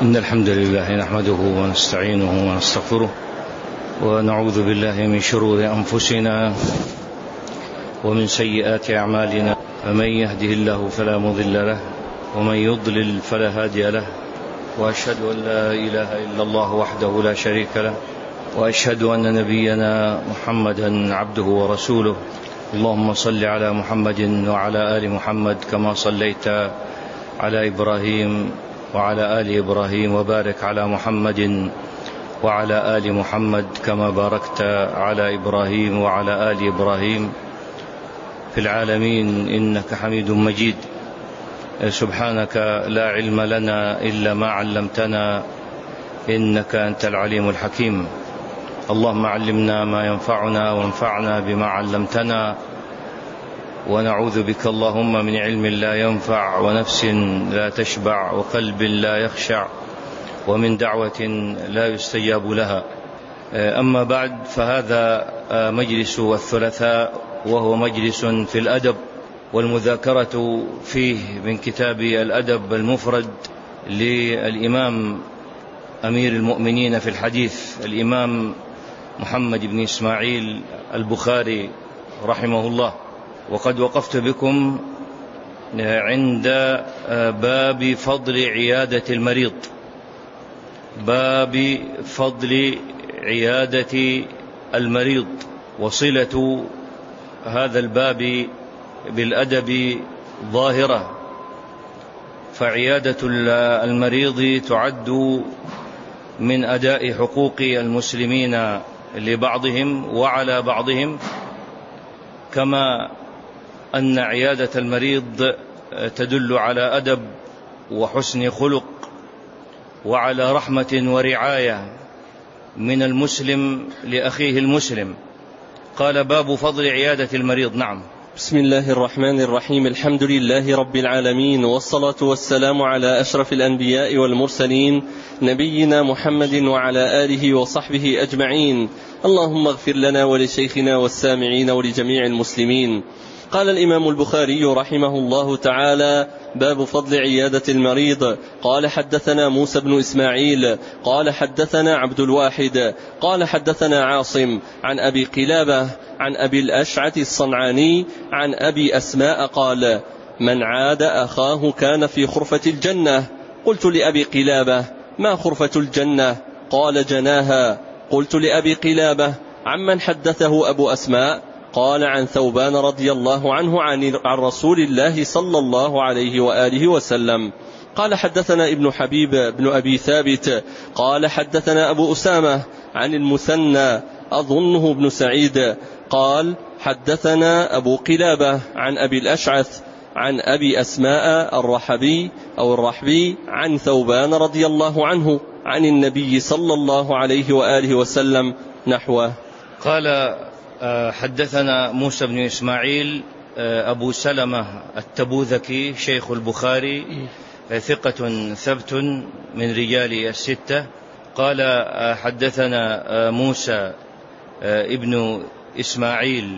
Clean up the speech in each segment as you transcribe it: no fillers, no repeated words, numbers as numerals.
إن الحمد لله نحمده ونستعينه ونستغفره ونعوذ بالله من شرور أنفسنا ومن سيئات أعمالنا، فمن يهده الله فلا مضل له ومن يضلل فلا هادي له، وأشهد أن لا إله إلا الله وحده لا شريك له، وأشهد أن نبينا محمدا عبده ورسوله. اللهم صل على محمد وعلى آل محمد كما صليت على إبراهيم وعلى آل إبراهيم، وبارك على محمد وعلى آل محمد كما باركت على إبراهيم وعلى آل إبراهيم في العالمين إنك حميد مجيد. سبحانك لا علم لنا إلا ما علمتنا إنك أنت العليم الحكيم. اللهم علمنا ما ينفعنا وانفعنا بما علمتنا، ونعوذ بك اللهم من علم لا ينفع ونفس لا تشبع وقلب لا يخشع ومن دعوة لا يستجاب لها. أما بعد، فهذا مجلس الثلاثاء، وهو مجلس في الأدب، والمذاكرة فيه من كتاب الأدب المفرد للإمام أمير المؤمنين في الحديث الإمام محمد بن إسماعيل البخاري رحمه الله. وقد وقفت بكم عند باب فضل عيادة المريض، باب فضل عيادة المريض، وصلة هذا الباب بالأدب ظاهرة، فعيادة المريض تعد من أداء حقوق المسلمين لبعضهم وعلى بعضهم، كما أن عيادة المريض تدل على أدب وحسن خلق وعلى رحمة ورعاية من المسلم لأخيه المسلم. قال: باب فضل عيادة المريض. نعم. بسم الله الرحمن الرحيم. الحمد لله رب العالمين، والصلاة والسلام على أشرف الأنبياء والمرسلين، نبينا محمد وعلى آله وصحبه أجمعين. اللهم اغفر لنا ولشيخنا والسامعين ولجميع المسلمين. قال الإمام البخاري رحمه الله تعالى: باب فضل عيادة المريض. قال: حدثنا موسى بن إسماعيل قال حدثنا عبد الواحد قال حدثنا عاصم عن أبي قلابة عن أبي الأشعث الصنعاني عن أبي أسماء قال: من عاد أخاه كان في خرفة الجنة. قلت لأبي قلابة: ما خرفة الجنة؟ قال: جناها. قلت لأبي قلابة: عمن حدثه أبو أسماء؟ قال: عن ثوبان رضي الله عنه عن رسول الله صلى الله عليه وآله وسلم. قال: حدثنا ابن حبيب بن أبي ثابت قال حدثنا أبو أسامة عن المثنى أظنه ابن سعيد قال: حدثنا أبو قلابة عن أبي الأشعث عن أبي أسماء الرحبي أو الرحبي عن ثوبان رضي الله عنه عن النبي صلى الله عليه وآله وسلم نحوه. قال: حدثنا موسى بن إسماعيل أبو سلمة التبوذكي شيخ البخاري، ثقة ثبت من رجال الستة. قال: حدثنا موسى ابن إسماعيل،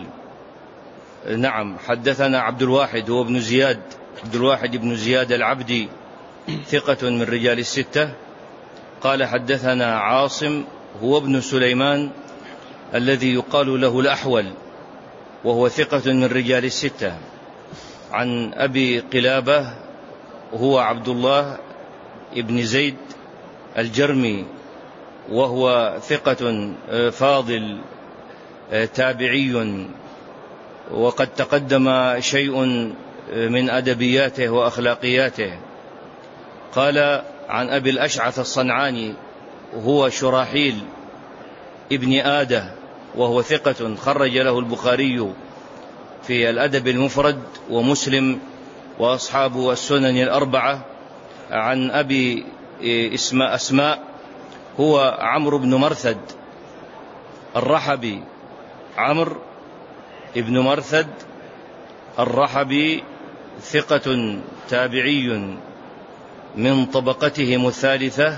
نعم، حدثنا عبد الواحد هو ابن زياد، عبد الواحد بن زياد العبدي، ثقة من رجال الستة. قال: حدثنا عاصم هو ابن سليمان الذي يقال له الأحول، وهو ثقة من رجال الستة، عن أبي قلابة هو عبد الله ابن زيد الجرمي، وهو ثقة فاضل تابعي، وقد تقدم شيء من أدبياته وأخلاقياته. قال: عن أبي الأشعث الصنعاني هو شراحيل ابن آدة، وهو ثقة خرج له البخاري في الأدب المفرد ومسلم وأصحاب السنن الأربعة. عن أبي أسماء هو عمرو بن مرثد الرحبي، عمرو بن مرثد الرحبي، ثقة تابعي من طبقتهم الثالثة،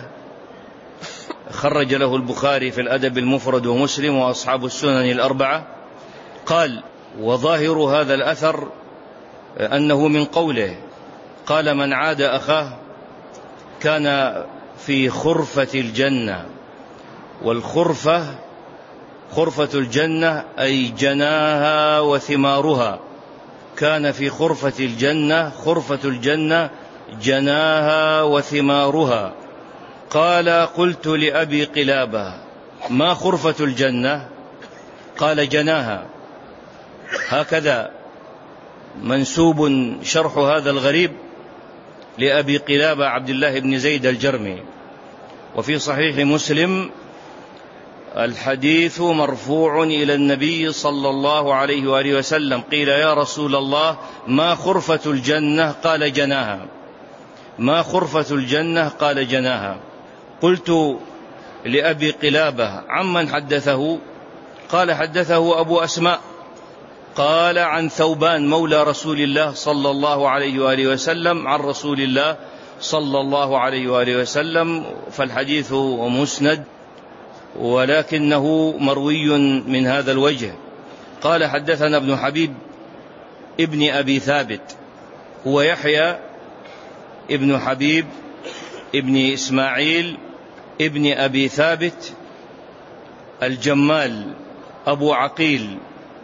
خرج له البخاري في الأدب المفرد ومسلم وأصحاب السنن الأربعة. قال: وظاهر هذا الأثر أنه من قوله قال: من عاد أخاه كان في خرفة الجنة. والخرفة خرفة الجنة أي جناها وثمارها، كان في خرفة الجنة جناها وثمارها. قال: قلت لأبي قلابة: ما خرفة الجنة؟ قال: جناها. هكذا منسوب شرح هذا الغريب لأبي قلابة عبد الله بن زيد الجرمي. وفي صحيح مسلم الحديث مرفوع إلى النبي صلى الله عليه وآله وسلم: قيل: يا رسول الله، ما خرفة الجنة؟ قال: جناها. ما خرفة الجنة؟ قال: جناها. قلت لأبي قلابة: عمن حدثه؟ قال: حدثه أبو أسماء. قال: عن ثوبان مولى رسول الله صلى الله عليه وآله وسلم عن رسول الله صلى الله عليه وآله وسلم. فالحديث مسند ولكنه مروي من هذا الوجه. قال: حدثنا ابن حبيب ابن أبي ثابت، هو يحيى ابن حبيب ابن إسماعيل ابن أبي ثابت الجمال أبو عقيل،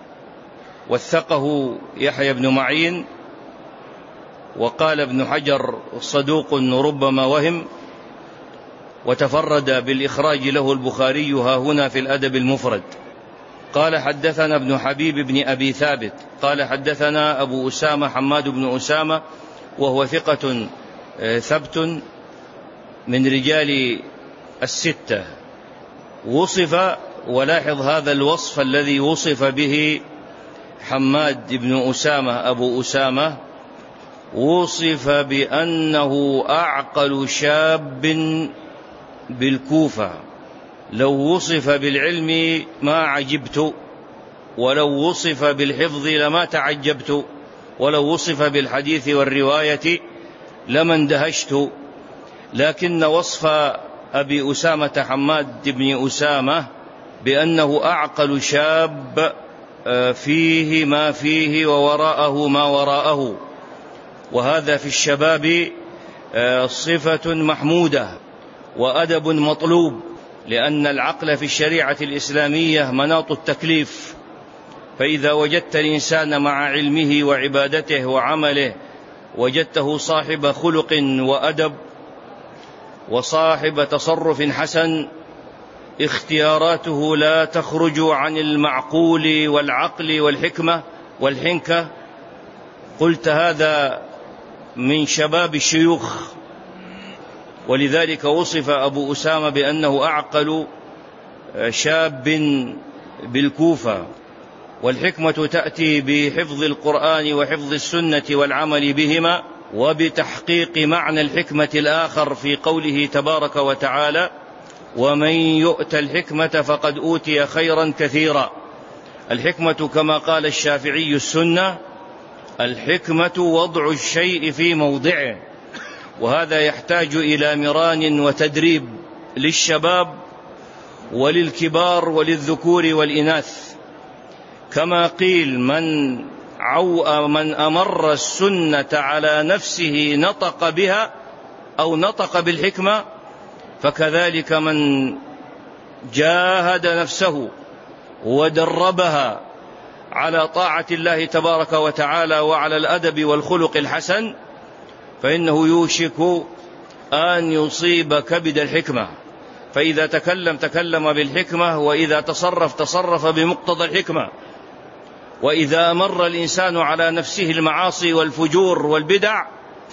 وثقه يحيى بن معين. وقال ابن حجر: صدوق ربما وهم. وتفرد بالإخراج له البخاري ها هنا في الأدب المفرد. قال: حدثنا ابن حبيب بن أبي ثابت قال: حدثنا أبو أسامة حماد بن أسامة، وهو ثقة ثبت من رجال الستة. وصف، ولاحظ هذا الوصف الذي وصف به حماد بن أسامة أبو أسامة، وصف بأنه أعقل شاب بالكوفة. لو وصف بالعلم ما عجبت، ولو وصف بالحفظ لما تعجبت، ولو وصف بالحديث والرواية لما اندهشت. لكن وصف أبي أسامة حماد بن أسامة بأنه أعقل شاب فيه ما فيه ووراءه ما وراءه، وهذا في الشباب صفة محمودة وأدب مطلوب، لأن العقل في الشريعة الإسلامية مناط التكليف. فإذا وجدت الإنسان مع علمه وعبادته وعمله وجدته صاحب خلق وأدب وصاحب تصرف حسن، اختياراته لا تخرج عن المعقول والعقل والحكمة والحنكة، قلت هذا من شباب الشيوخ. ولذلك وصف أبو أسامة بأنه أعقل شاب بالكوفة. والحكمة تأتي بحفظ القرآن وحفظ السنة والعمل بهما، وبتحقيق معنى الحكمة الآخر في قوله تبارك وتعالى: ومن يؤت الحكمة فقد أوتي خيرا كثيرا. الحكمة كما قال الشافعي السنة، الحكمة وضع الشيء في موضعه، وهذا يحتاج إلى مران وتدريب للشباب وللكبار وللذكور والإناث. كما قيل: من أمر السنة على نفسه نطق بها أو نطق بالحكمة، فكذلك من جاهد نفسه ودربها على طاعة الله تبارك وتعالى وعلى الأدب والخلق الحسن، فإنه يوشك أن يصيب كبد الحكمة. فإذا تكلم بالحكمة، وإذا تصرف بمقتضى الحكمة. وإذا أمر الإنسان على نفسه المعاصي والفجور والبدع،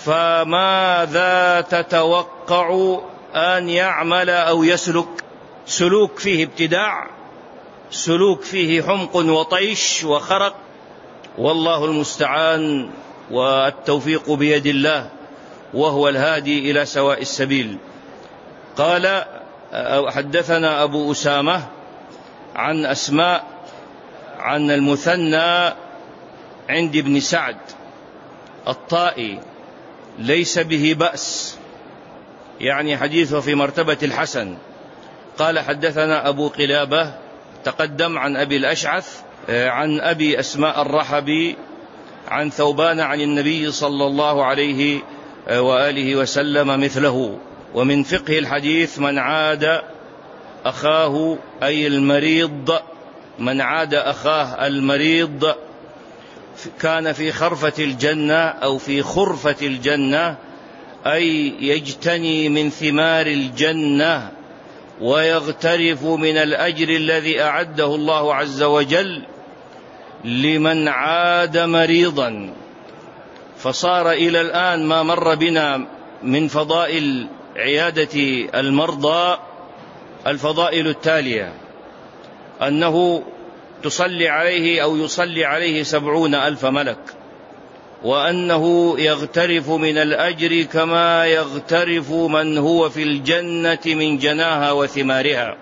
فماذا تتوقع أن يعمل أو يسلك؟ سلوك فيه ابتداع، سلوك فيه حمق وطيش وخرق، والله المستعان، والتوفيق بيد الله، وهو الهادي إلى سواء السبيل. قال: حدثنا أبو أسامة عن أسماء عن المثنى عند ابن سعد الطائي، ليس به بأس، يعني حديثه في مرتبة الحسن. قال: حدثنا أبو قلابة، تقدم عن أبي الأشعث عن أبي أسماء الرحبي عن ثوبان عن النبي صلى الله عليه وآله وسلم مثله. ومن فقه الحديث من عاد أخاه أي المريض، من عاد أخاه المريض كان في خرفة الجنة أو في خرفة الجنة، أي يجتني من ثمار الجنة ويغترف من الأجر الذي أعده الله عز وجل لمن عاد مريضا. فصار إلى الآن ما مر بنا من فضائل عيادة المرضى الفضائل التالية: أنه تصلي عليه أو يصلي عليه 70,000 ملك، وأنه يغترف من الأجر كما يغترف من هو في الجنة من جناها وثمارها،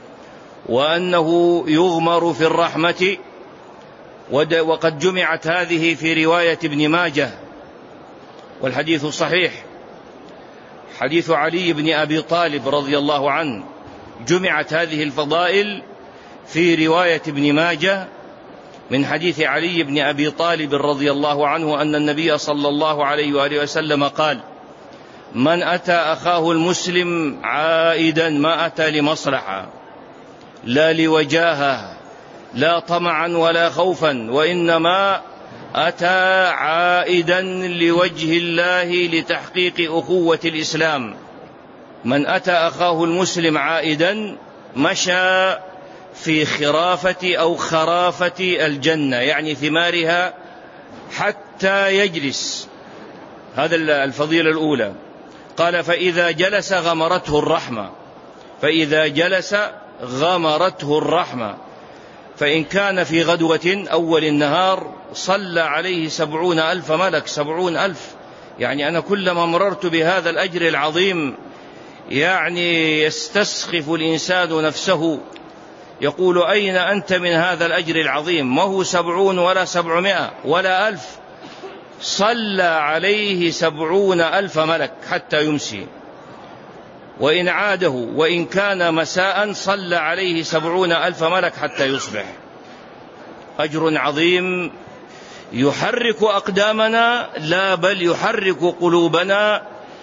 وأنه يغمر في الرحمة. وقد جمعت هذه في رواية ابن ماجه، والحديث صحيح، حديث علي بن أبي طالب رضي الله عنه. جمعت هذه الفضائل في رواية ابن ماجه من حديث علي بن أبي طالب رضي الله عنه أن النبي صلى الله عليه وآله وسلم قال: من أتى أخاه المسلم عائدا، ما أتى لمصلحة لا لوجاهة لا طمعا ولا خوفا، وإنما أتى عائدا لوجه الله لتحقيق أخوة الإسلام. من أتى أخاه المسلم عائدا مشى في خرافة أو خرافة الجنة، يعني ثمارها، حتى يجلس. هذا الفضيلة الأولى. قال: فإذا جلس غمرته الرحمة، فإذا جلس غمرته الرحمة. فإن كان في غدوة أول النهار صلى عليه 70,000 ملك. 70,000 يعني أنا كلما مررت بهذا الأجر العظيم يعني يستسخف الإنسان نفسه، يقول: أين أنت من هذا الأجر العظيم؟ ما هو 70 ولا 700 ولا 1000. صلى عليه 70,000 ملك حتى يمسي. وإن عاده وإن كان مساء صلى عليه 70,000 ملك حتى يصبح. أجر عظيم يحرك أقدامنا، لا بل يحرك قلوبنا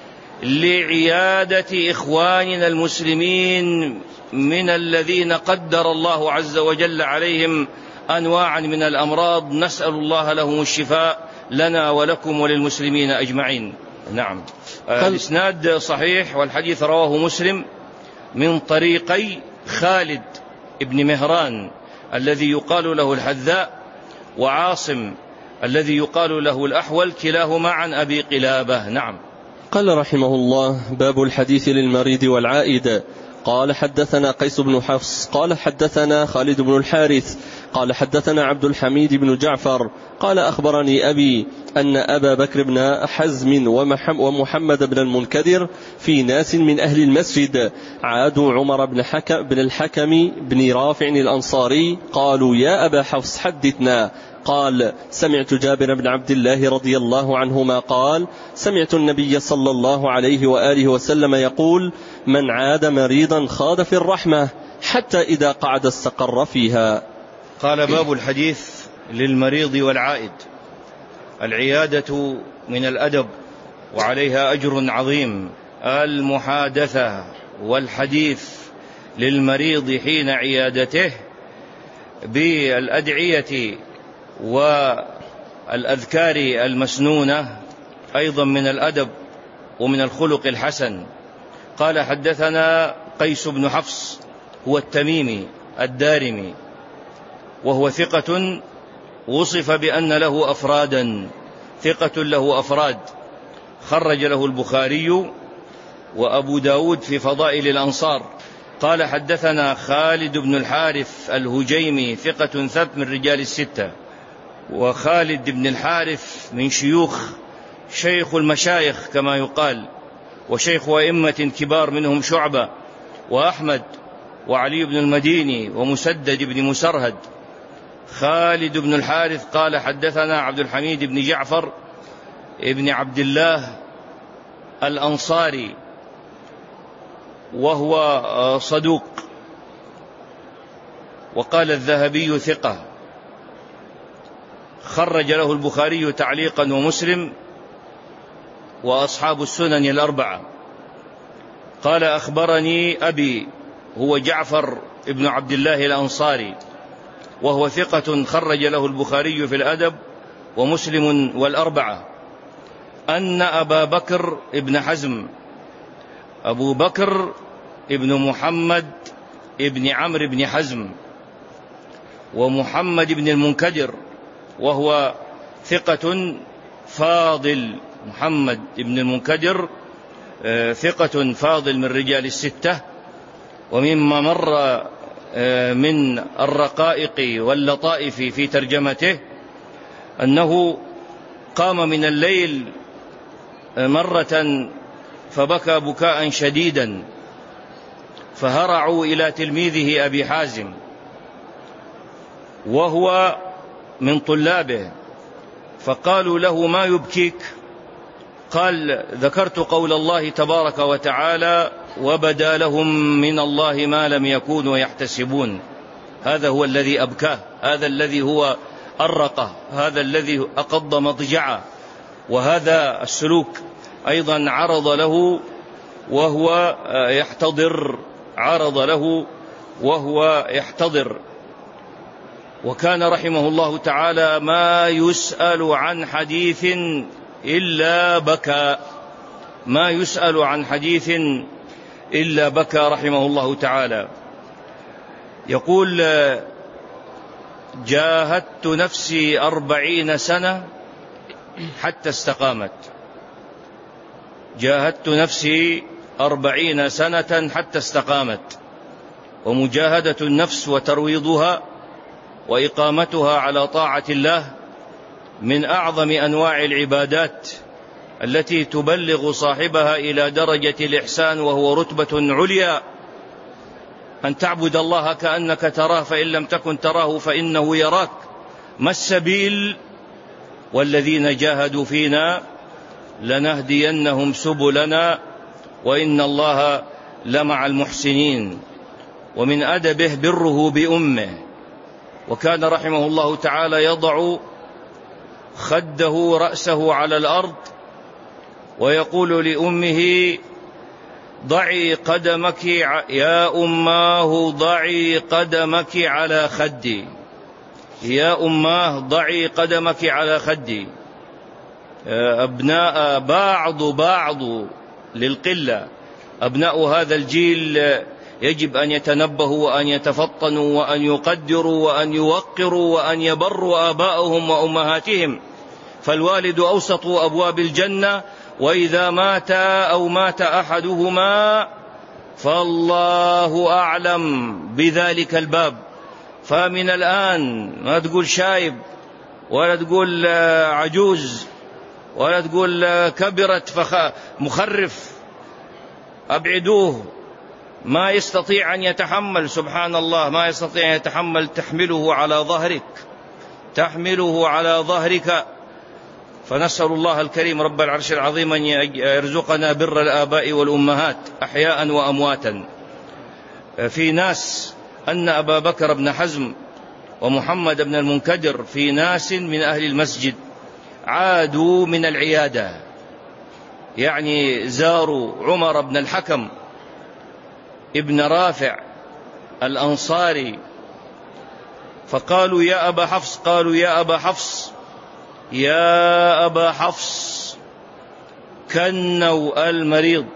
لعيادة إخواننا المسلمين من الذين قدر الله عز وجل عليهم أنواعا من الأمراض. نسأل الله لهم الشفاء لنا ولكم وللمسلمين أجمعين. نعم. الإسناد صحيح، والحديث رواه مسلم من طريقي خالد ابن مهران الذي يقال له الحذاء، وعاصم الذي يقال له الأحول، كلاهما عن أبي قلابة. نعم. قال رحمه الله: باب الحديث للمريض والعائد. قال: حدثنا قيس بن حفص قال حدثنا خالد بن الحارث قال حدثنا عبد الحميد بن جعفر قال: أخبرني أبي أن أبا بكر بن حزم ومحمد بن المنكدر في ناس من أهل المسجد عادوا عمر بن الحكم بن رافع الأنصاري، قالوا: يا أبا حفص حدثنا. قال: سمعت جابر بن عبد الله رضي الله عنهما قال: سمعت النبي صلى الله عليه وآله وسلم يقول: من عاد مريضا خاض في الرحمة حتى إذا قعد استقر فيها. قال: باب الحديث للمريض والعائد. العيادة من الأدب وعليها أجر عظيم. المحادثة والحديث للمريض حين عيادته بالأدعية والأذكار المسنونة أيضا من الأدب ومن الخلق الحسن. قال: حدثنا قيس بن حفص، هو التميمي الدارمي، وهو ثقة وصف بأن له أفرادا، ثقة له أفراد، خرج له البخاري وأبو داود في فضائل الأنصار. قال: حدثنا خالد بن الحارث الهجيمي، ثقة ثبت من رجال الستة. وخالد بن الحارث من شيخ المشايخ كما يقال، وشيخ أئمة كبار منهم شعبة وأحمد وعلي بن المديني ومسدد بن مسرهد. خالد بن الحارث قال: حدثنا عبد الحميد بن جعفر ابن عبد الله الأنصاري، وهو صدوق، وقال الذهبي ثقة، خرج له البخاري تعليقا ومسلم وأصحاب السنن الأربعة. قال: أخبرني أبي هو جعفر ابن عبد الله الأنصاري، وهو ثقة خرج له البخاري في الأدب ومسلم والأربعة، أن أبا بكر ابن حزم، أبو بكر ابن محمد ابن عمرو بن حزم، ومحمد بن المنكدر وهو ثقة فاضل، محمد بن المنكدر ثقة فاضل من رجال الستة. ومما مر من الرقائق واللطائف في ترجمته أنه قام من الليل مرة فبكى بكاء شديدا، فهرعوا إلى تلميذه أبي حازم وهو من طلابه، فقالوا له: ما يبكيك؟ قال: ذكرت قول الله تبارك وتعالى: وبدا لهم من الله ما لم يكونوا يحتسبون. هذا هو الذي أبكاه، هذا الذي هو أرقه، هذا الذي أقض مضجعه. وهذا السلوك أيضا عرض له وهو يحتضر، عرض له وهو يحتضر. وكان رحمه الله تعالى ما يسأل عن حديث إلا بكى، ما يسأل عن حديث إلا بكى رحمه الله تعالى. يقول: جاهدت نفسي 40 سنة حتى استقامت، جاهدت نفسي 40 سنة حتى استقامت. ومجاهدة النفس وترويضها وإقامتها على طاعة الله من أعظم أنواع العبادات التي تبلغ صاحبها إلى درجة الإحسان، وهو رتبة عليا، أن تعبد الله كأنك تراه، فإن لم تكن تراه فإنه يراك. ما السبيل؟ والذين جاهدوا فينا لنهدينهم سبلنا وإن الله لمع المحسنين. ومن أدبه بره بأمه، وكان رحمه الله تعالى يضع خده رأسه على الأرض ويقول لأمه: ضعي قدمك يا أماه، ضعي قدمك على خدي، يا أماه ضعي قدمك على خدي. أبناء بعض للقلة، أبناء هذا الجيل يجب أن يتنبهوا وأن يتفطنوا وأن يقدروا وأن يوقروا وأن يبروا آباءهم وأمهاتهم، فالوالد أوسط أبواب الجنة، وإذا مات أو مات أحدهما فالله أعلم بذلك الباب. فمن الآن ما تقول شايب ولا تقول عجوز ولا تقول كبرت مخرف، أبعدوه، ما يستطيع أن يتحمل، سبحان الله، ما يستطيع أن يتحمل، تحمله على ظهرك، تحمله على ظهرك. فنسأل الله الكريم رب العرش العظيم أن يرزقنا بر الآباء والأمهات أحياء وأمواتا. في ناس أن أبا بكر بن حزم ومحمد بن المنكدر في ناس من أهل المسجد عادوا من العيادة، يعني زاروا عمر بن الحكم ابن رافع الأنصاري، فقالوا: يا أبا حفص، قالوا: يا أبا حفص، يا أبا حفص، كنوا المريض،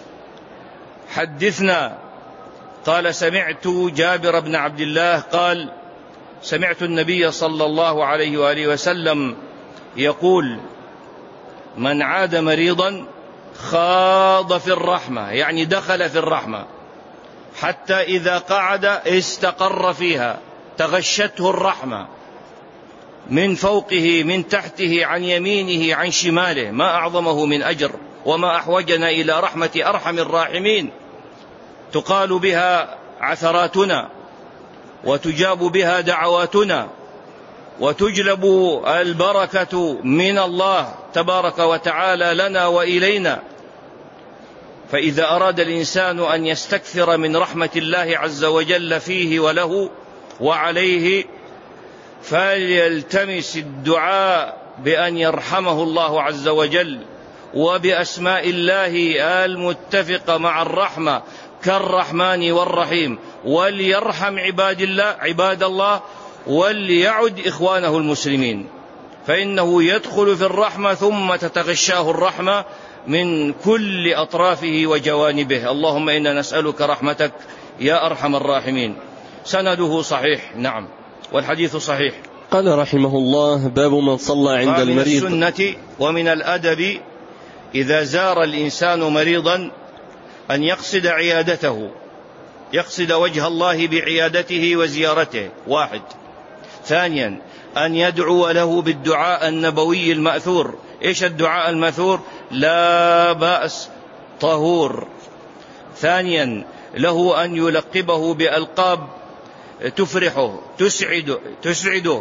حدثنا. قال: سمعت جابر بن عبد الله قال: سمعت النبي صلى الله عليه وآله وسلم يقول: من عاد مريضا خاض في الرحمة، يعني دخل في الرحمة، حتى إذا قعد استقر فيها، تغشته الرحمة من فوقه من تحته عن يمينه عن شماله. ما أعظمه من أجر، وما أحوجنا إلى رحمة أرحم الراحمين. تقال بها عثراتنا وتجاب بها دعواتنا وتجلب البركة من الله تبارك وتعالى لنا وإلينا. فإذا أراد الإنسان أن يستكثر من رحمة الله عز وجل فيه وله وعليه، فليلتمس الدعاء بأن يرحمه الله عز وجل وبأسماء الله المتفقة مع الرحمة كالرحمن والرحيم، وليرحم عباد الله وليعد إخوانه المسلمين، فإنه يدخل في الرحمة ثم تتغشاه الرحمة من كل أطرافه وجوانبه. اللهم إنا نسألك رحمتك يا أرحم الراحمين. سنده صحيح، نعم، والحديث صحيح. قال رحمه الله: باب من صلى عند المريض. من السنة ومن الأدب إذا زار الإنسان مريضا أن يقصد عيادته، يقصد وجه الله بعيادته وزيارته، واحد. ثانيا أن يدعو له بالدعاء النبوي المأثور. إيش الدعاء المأثور؟ لا بأس، طهور. ثانيا له أن يلقبه بألقاب تفرحه، تسعده،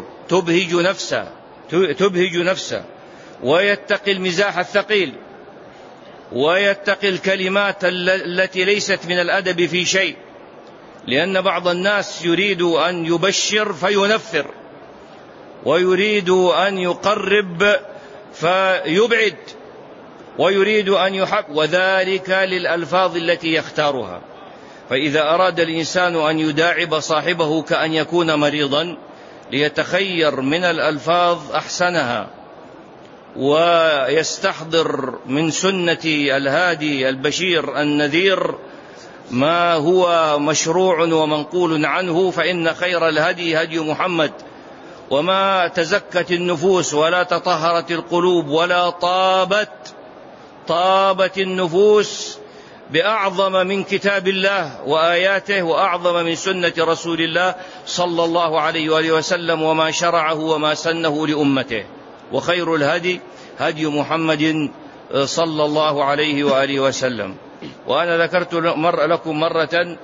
تبهج نفسه، ويتقي المزاح الثقيل، ويتقي الكلمات التي ليست من الأدب في شيء، لأن بعض الناس يريد أن يبشر فينفر، ويريد أن يقرب فيبعد، ويريد أن يحب، وذلك للألفاظ التي يختارها. فإذا أراد الإنسان أن يداعب صاحبه كأن يكون مريضا ليتخير من الألفاظ أحسنها، ويستحضر من سنة الهادي البشير النذير ما هو مشروع ومنقول عنه، فإن خير الهدي هدي محمد، وما تزكت النفوس ولا تطهرت القلوب ولا طابت النفوس بأعظم من كتاب الله وآياته، وأعظم من سنة رسول الله صلى الله عليه وآله وسلم وما شرعه وما سنه لأمته. وخير الهدي هدي محمد صلى الله عليه وآله وسلم. وأنا ذكرت لكم مرة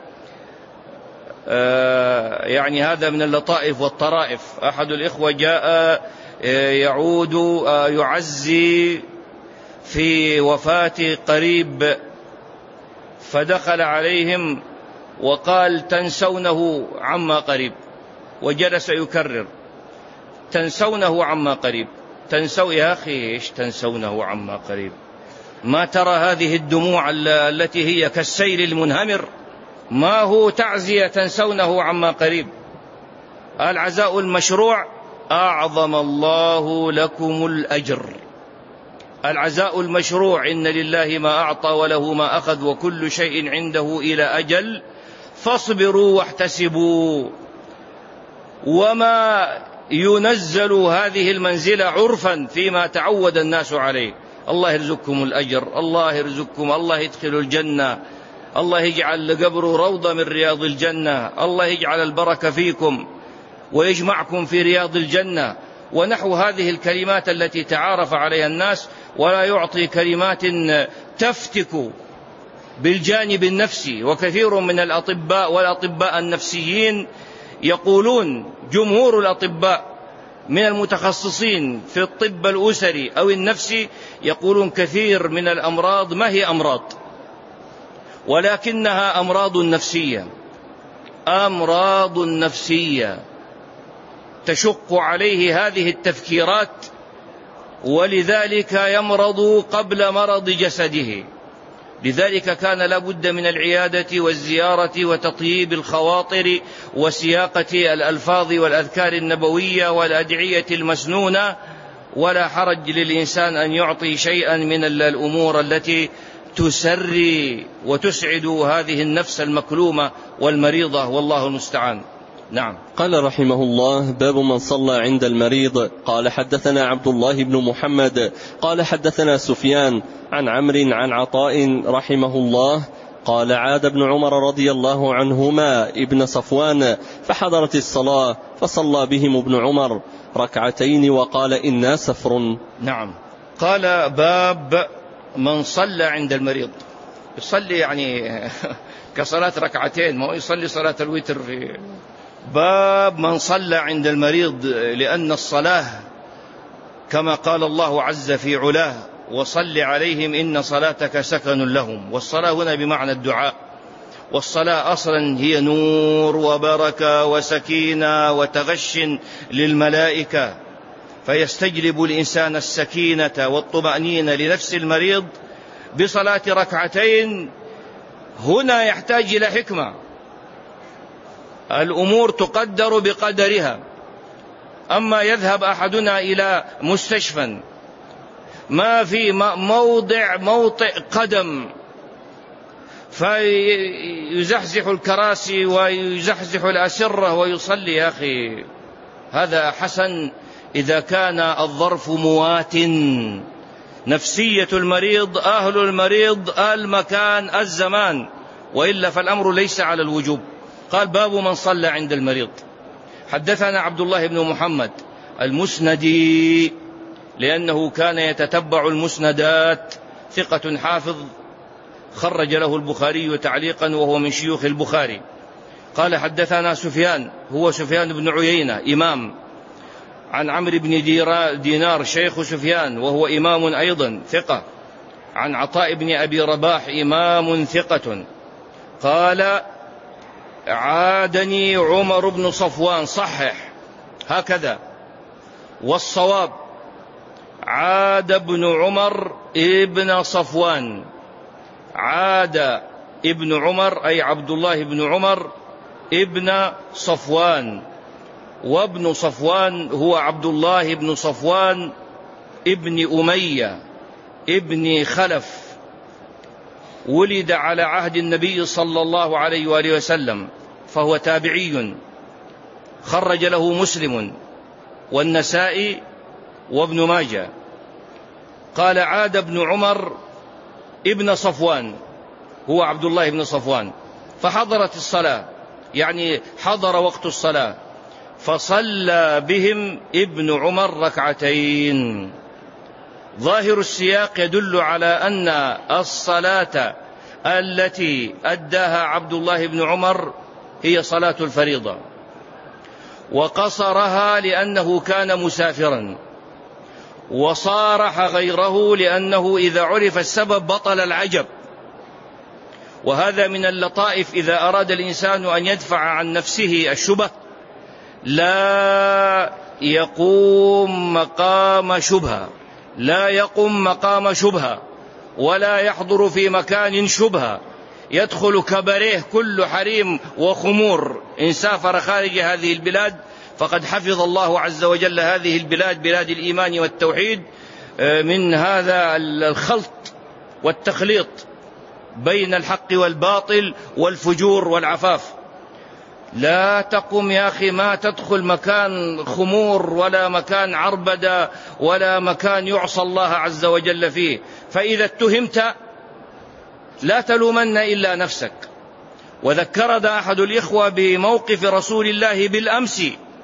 يعني هذا من اللطائف والطرائف. أحد الإخوة جاء يعود يعزي في وفاة قريب، فدخل عليهم وقال: تنسونه عما قريب، وجلس يكرر: تنسونه عما قريب، تنسوا يا أخي، إيش تنسونه عما قريب؟ ما ترى هذه الدموع التي هي كالسيل المنهمر؟ ما هو تعزية تنسونه عما قريب؟ العزاء المشروع أعظم الله لكم الأجر. العزاء المشروع: إن لله ما أعطى وله ما أخذ وكل شيء عنده إلى أجل فاصبروا واحتسبوا. وما ينزل هذه المنزلة عرفا فيما تعود الناس عليه. الله يرزقكم الأجر، الله يرزقكم، الله يدخل الجنة، الله يجعل قبره روضة من رياض الجنة، الله يجعل البركة فيكم ويجمعكم في رياض الجنة، ونحو هذه الكلمات التي تعارف عليها الناس، ولا يعطي كلمات تفتك بالجانب النفسي. وكثير من الأطباء والأطباء النفسيين يقولون، جمهور الأطباء من المتخصصين في الطب الأسري أو النفسي يقولون كثير من الأمراض ما هي أمراض، ولكنها أمراض نفسية، أمراض نفسية تشق عليه هذه التفكيرات، ولذلك يمرض قبل مرض جسده. لذلك كان لابد من العيادة والزيارة وتطييب الخواطر وسياقة الألفاظ والأذكار النبوية والأدعية المسنونة. ولا حرج للإنسان أن يعطي شيئا من الأمور التي تسري وتسعد هذه النفس المكلومة والمريضة، والله المستعان. نعم. قال رحمه الله: باب من صلى عند المريض. قال حدثنا عبد الله بن محمد قال حدثنا سفيان عن عمرو عن عطاء رحمه الله قال: عاد ابن عمر رضي الله عنهما ابن صفوان فحضرت الصلاة فصلى بهم ابن عمر ركعتين وقال: إنا سفر. نعم. قال: باب من صلى عند المريض. يصلي يعني كصلاة ركعتين، ما يصلي صلاة الوتر. في باب من صلى عند المريض، لأن الصلاة كما قال الله عز في علاه: وصل عليهم إن صلاتك سكن لهم. والصلاة هنا بمعنى الدعاء، والصلاة أصلا هي نور وبركة وسكينة وتغش للملائكة. فيستجلب الإنسان السكينة والطمأنينة لنفس المريض بصلاة ركعتين، هنا يحتاج إلى حكمة. الأمور تقدر بقدرها. أما يذهب أحدنا إلى مستشفى ما في موطئ قدم فيزحزح الكراسي ويزحزح الأسرة ويصلي، يا أخي هذا حسن إذا كان الظرف موات. نفسية المريض، أهل المريض، المكان، الزمان، وإلا فالأمر ليس على الوجوب. قال: باب من صلى عند المريض. حدثنا عبد الله بن محمد المسندي، لأنه كان يتتبع المسندات، ثقة حافظ، خرج له البخاري تعليقا وهو من شيوخ البخاري. قال: حدثنا سفيان، هو سفيان بن عيينة إمام، عن عمرو بن دينار شيخ سفيان وهو إمام أيضا ثقة، عن عطاء بن أبي رباح إمام ثقة. قال: عادني عمر بن صفوان، صحح هكذا، والصواب عاد ابن عمر ابن صفوان. عاد ابن عمر أي عبد الله بن عمر ابن صفوان، وابن صفوان هو عبد الله بن صفوان ابن أمية ابن خلف، ولد على عهد النبي صلى الله عليه وآله وسلم، فهو تابعي، خرج له مسلم والنسائي وابن ماجه. قال: عاد ابن عمر ابن صفوان، هو عبد الله بن صفوان، فحضرت الصلاة، يعني حضر وقت الصلاة، فصلى بهم ابن عمر ركعتين. ظاهر السياق يدل على أن الصلاة التي أداها عبد الله بن عمر هي صلاة الفريضة، وقصرها لأنه كان مسافرا، وصارح غيره لأنه إذا عرف السبب بطل العجب. وهذا من اللطائف إذا أراد الإنسان أن يدفع عن نفسه الشبه، لا يقوم مقام شبهة، لا يقوم مقام شبهة، ولا يحضر في مكان شبهة، يدخل كبريه كل حريم وخمور. إن سافر خارج هذه البلاد فقد حفظ الله عز وجل هذه البلاد، بلاد الإيمان والتوحيد، من هذا الخلط والتخليط بين الحق والباطل والفجور والعفاف. لا تقم يا أخي، ما تدخل مكان خمور ولا مكان عربدة ولا مكان يعصى الله عز وجل فيه. فإذا اتهمت لا تلومن إلا نفسك. وذكرنا أحد الإخوة بموقف رسول الله بالأمس،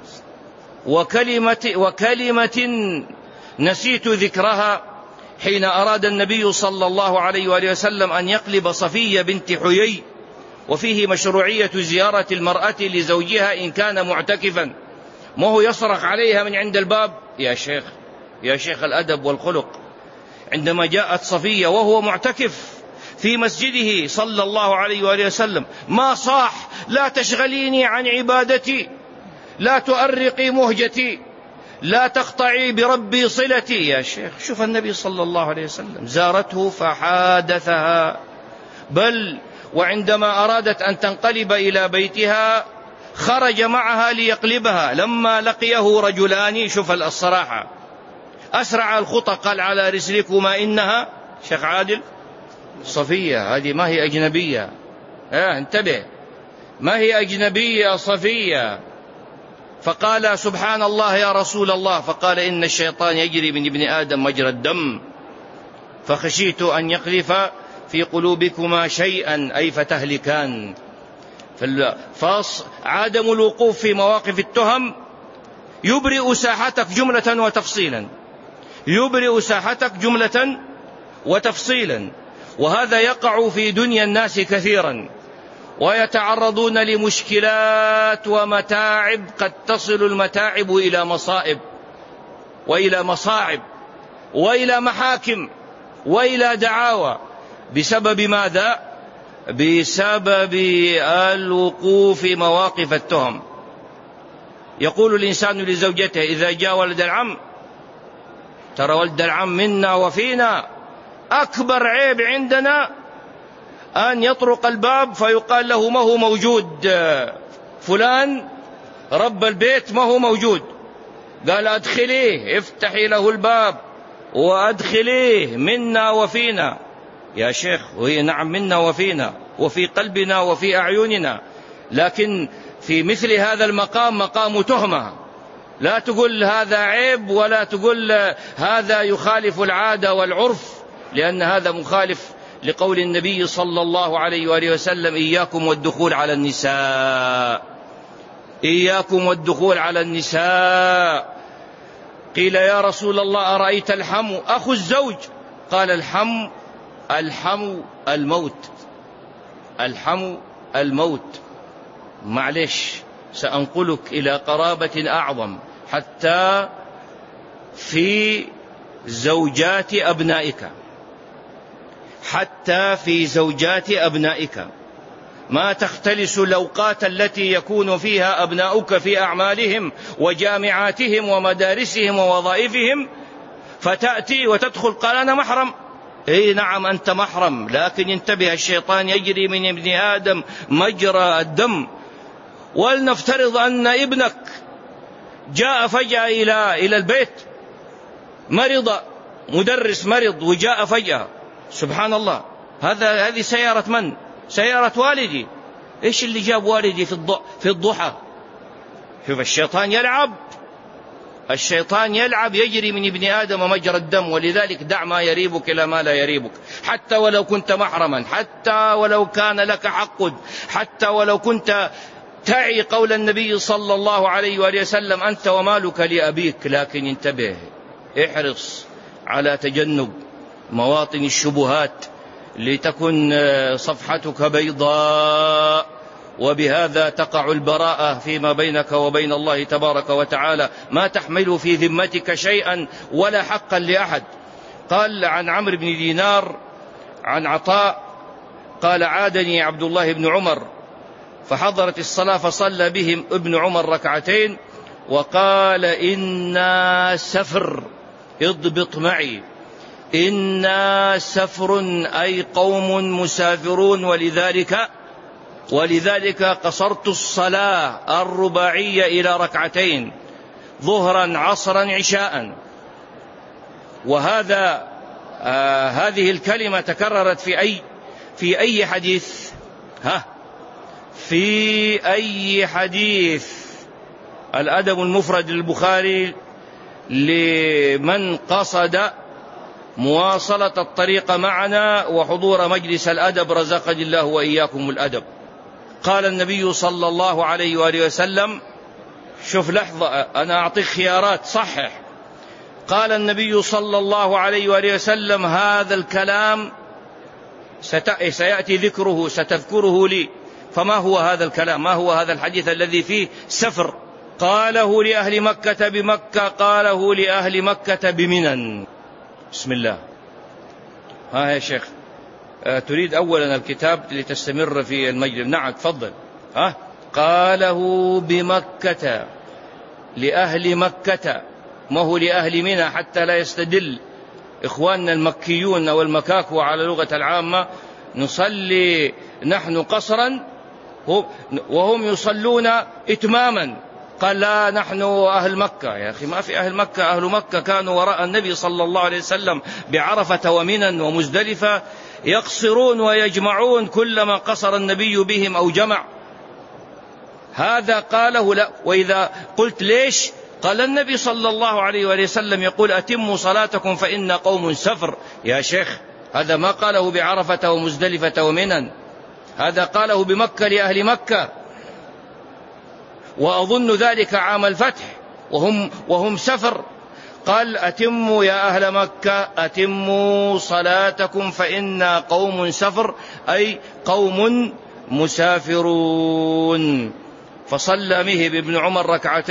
وكلمة نسيت ذكرها، حين أراد النبي صلى الله عليه وآله وسلم أن يقلب صفية بنت حيي، وفيه مشروعية زيارة المرأة لزوجها إن كان معتكفا، ما هو يصرخ عليها من عند الباب: يا شيخ، يا شيخ الأدب والخلق. عندما جاءت صفية وهو معتكف في مسجده صلى الله عليه وآله وسلم ما صاح: لا تشغليني عن عبادتي، لا تؤرقي مهجتي، لا تقطعي بربي صلتي. يا شيخ، شوف النبي صلى الله عليه وسلم زارته فحادثها، بل وعندما أرادت أن تنقلب إلى بيتها خرج معها ليقلبها، لما لقيه رجلان، شوف الصراحة، أسرع الخطى، قال: على رسلكما إنها، شيخ عادل، صفية هذه ما هي أجنبية، انتبه، ما هي أجنبية صفية. فقال: سبحان الله يا رسول الله. فقال: إن الشيطان يجري من ابن آدم مجرى الدم، فخشيت أن يقذف في قلوبكما شيئا، أي فتهلكان. عدم الوقوف في مواقف التهم يبرئ ساحتك جملة وتفصيلا، يبرئ ساحتك جملة وتفصيلا. وهذا يقع في دنيا الناس كثيرا، ويتعرضون لمشكلات ومتاعب، قد تصل المتاعب إلى مصائب وإلى مصاعب وإلى محاكم وإلى دعاوى، بسبب ماذا؟ بسبب الوقوف في مواقف التهم. يقول الإنسان لزوجته إذا جاء ولد العم: ترى ولد العم منا وفينا. أكبر عيب عندنا أن يطرق الباب فيقال له ما هو موجود، فلان رب البيت ما هو موجود. قال أدخليه، افتحي له الباب وأدخليه، منا وفينا. يا شيخ وهي نعم منا وفينا وفي قلبنا وفي أعيننا، لكن في مثل هذا المقام مقام تهمة. لا تقول هذا عيب ولا تقول هذا يخالف العادة والعرف، لأن هذا مخالف لقول النبي صلى الله عليه وآله وسلم: إياكم والدخول على النساء، إياكم والدخول على النساء. قيل يا رسول الله أرأيت الحم أخو الزوج؟ قال الحم الموت، الحم الموت. معلش سأنقلك إلى قرابة أعظم، حتى في زوجات أبنائك، حتى في زوجات أبنائك ما تختلس الأوقات التي يكون فيها أبناؤك في أعمالهم وجامعاتهم ومدارسهم ووظائفهم، فتأتي وتدخل قال أنا محرم. إيه نعم أنت محرم، لكن انتبه، الشيطان يجري من ابن آدم مجرى الدم. ولنفترض أن ابنك جاء فجأة إلى البيت، مرض، مدرس مرض وجاء فجأة، سبحان الله، هذه سيارة من؟ سيارة والدي. إيش اللي جاب والدي في الضحى؟ شوف الشيطان يلعب، الشيطان يلعب، يجري من ابن آدم مجرى الدم. ولذلك دع ما يريبك إلى ما لا يريبك، حتى ولو كنت محرما، حتى ولو كان لك حق، حتى ولو كنت تعي قول النبي صلى الله عليه وآله وسلم: أنت ومالك لأبيك. لكن انتبه، احرص على تجنب مواطن الشبهات لتكن صفحتك بيضاء، وبهذا تقع البراءة فيما بينك وبين الله تبارك وتعالى، ما تحمل في ذمتك شيئا ولا حقا لأحد. قال عن عمرو بن دينار عن عطاء قال: عادني عبد الله بن عمر فحضرت الصلاة فصلى بهم ابن عمر ركعتين وقال: إنا سفر، اضبط معي، إنا سفر أي قوم مسافرون، ولذلك قصرت الصلاة الرباعية إلى ركعتين، ظهرا عصرا عشاء. وهذا هذه الكلمة تكررت في أي حديث؟ في أي حديث؟ الأدب المفرد للبخاري لمن قصد مواصلة الطريق معنا وحضور مجلس الأدب، رزقني الله وإياكم الأدب. قال النبي صلى الله عليه وآله وسلم، شوف لحظة أنا أعطيك خيارات صحح. قال النبي صلى الله عليه وآله وسلم: هذا الكلام سيأتي ذكره، ستذكره لي. فما هو هذا الكلام؟ ما هو هذا الحديث الذي فيه سفر؟ قاله لأهل مكة بمكة، قاله لأهل مكة بمنن. بسم الله. يا شيخ تريد أولا الكتاب لتستمر في المجلس؟ نعم تفضل. قاله بمكة لأهل مكة، ما هو لأهل منى، حتى لا يستدل إخواننا المكيون والمكاكو على لغة العامة نصلي نحن قصرا وهم يصلون إتماما. قال لا نحن أهل مكة. يا أخي ما في أهل مكة، أهل مكة كانوا وراء النبي صلى الله عليه وسلم بعرفة ومنن ومزدلفة يقصرون ويجمعون كلما قصر النبي بهم أو جمع. هذا قاله لا. وإذا قلت ليش؟ قال النبي صلى الله عليه وسلم يقول: أتموا صلاتكم فإن قوم سفر. يا شيخ هذا ما قاله بعرفة ومزدلفة ومنن، هذا قاله بمكة لأهل مكة، وأظن ذلك عام الفتح وهم سفر. قال: أتموا يا أهل مكة أتموا صلاتكم فإن قوم سفر، أي قوم مسافرون. فصلى مهب ابن عمر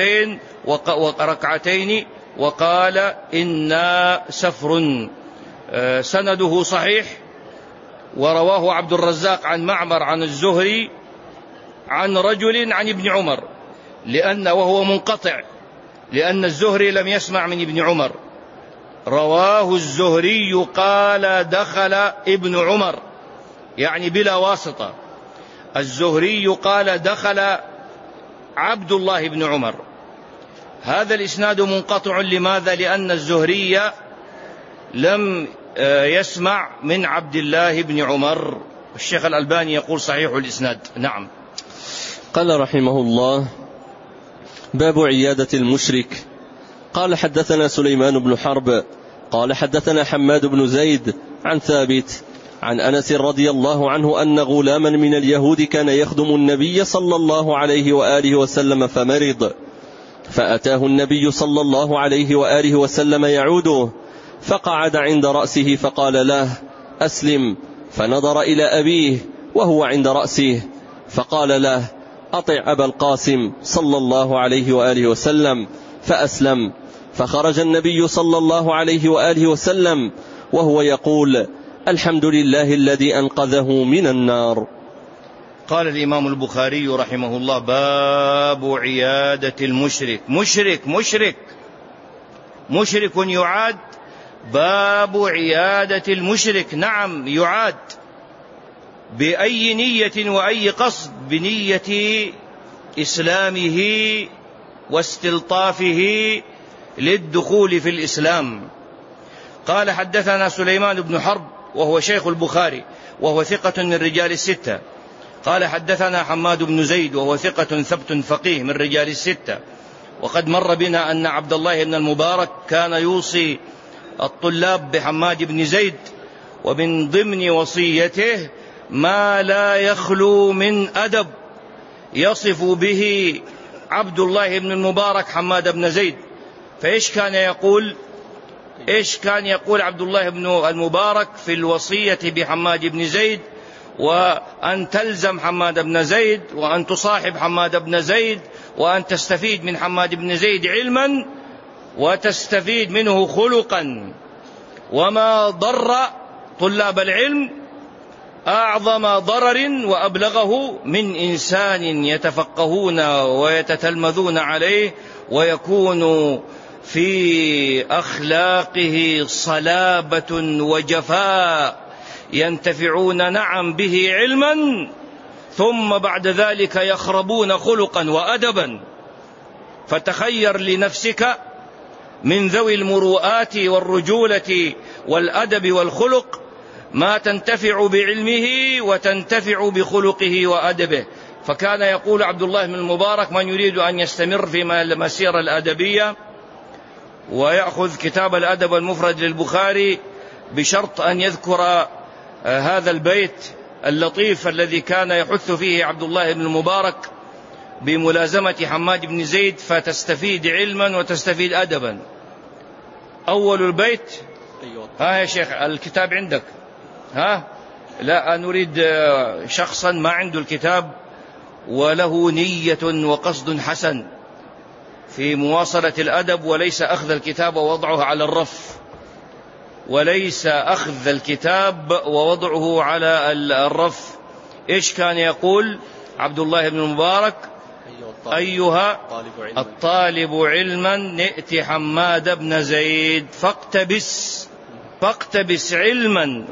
ركعتين وقال: إنا سفر. سنده صحيح، ورواه عبد الرزاق عن معمر عن الزهري عن رجل عن ابن عمر، وهو منقطع، لأن الزهري لم يسمع من ابن عمر. رواه الزهري قال دخل ابن عمر، يعني بلا واسطة. الزهري قال دخل عبد الله بن عمر. هذا الإسناد منقطع. لماذا؟ لأن الزهري لم يسمع من عبد الله بن عمر. الشيخ الألباني يقول صحيح الإسناد. نعم. قال رحمه الله: باب عيادة المشرك. قال حدثنا سليمان بن حرب قال حدثنا حماد بن زيد عن ثابت عن أنس رضي الله عنه أن غلاما من اليهود كان يخدم النبي صلى الله عليه وآله وسلم فمرض، فأتاه النبي صلى الله عليه وآله وسلم يعوده، فقعد عند رأسه فقال له: أسلم. فنظر إلى أبيه وهو عند رأسه فقال له: أطع أبا القاسم صلى الله عليه وآله وسلم، فأسلم. فخرج النبي صلى الله عليه وآله وسلم وهو يقول: الحمد لله الذي أنقذه من النار. قال الإمام البخاري رحمه الله: باب عيادة المشرك. مشرك يعاد. باب عيادة المشرك. نعم، يعاد بأي نية وأي قصد، بنية إسلامه واستلطافه للدخول في الإسلام. قال حدثنا سليمان بن حرب وهو شيخ البخاري وهو ثقة من رجال الستة. قال حدثنا حماد بن زيد وهو ثقة ثبت فقيه من رجال الستة. وقد مر بنا أن عبد الله بن المبارك كان يوصي الطلاب بحماد بن زيد، ومن ضمن وصيته ما لا يخلو من أدب يصف به عبد الله بن المبارك حماد بن زيد. فإيش كان يقول عبد الله بن المبارك في الوصية بحماد بن زيد؟ وأن تلزم حماد بن زيد، وأن تصاحب حماد بن زيد، وأن تستفيد من حماد بن زيد علما وتستفيد منه خلقا. وما ضر طلاب العلم أعظم ضرر وأبلغه من إنسان يتفقهون ويتتلمذون عليه ويكون في أخلاقه صلابة وجفاء ينتفعون نعم به علما، ثم بعد ذلك يخربون خلقا وأدبا. فتخير لنفسك من ذوي المروءات والرجولة والأدب والخلق ما تنتفع بعلمه وتنتفع بخلقه وأدبه. فكان يقول عبد الله بن المبارك: من يريد أن يستمر في المسيرة الأدبية ويأخذ كتاب الأدب المفرد للبخاري بشرط أن يذكر هذا البيت اللطيف الذي كان يحث فيه عبد الله بن المبارك بملازمة حماد بن زيد، فتستفيد علما وتستفيد أدبا. أول البيت. ها يا شيخ الكتاب عندك؟ لا، نريد شخصا ما عنده الكتاب وله نية وقصد حسن في مواصلة الأدب، وليس أخذ الكتاب ووضعه على الرف، وليس أخذ الكتاب ووضعه على الرف. إيش كان يقول عبد الله بن المبارك؟ أيها الطالب علما نئت حماد بن زيد فاقتبس علما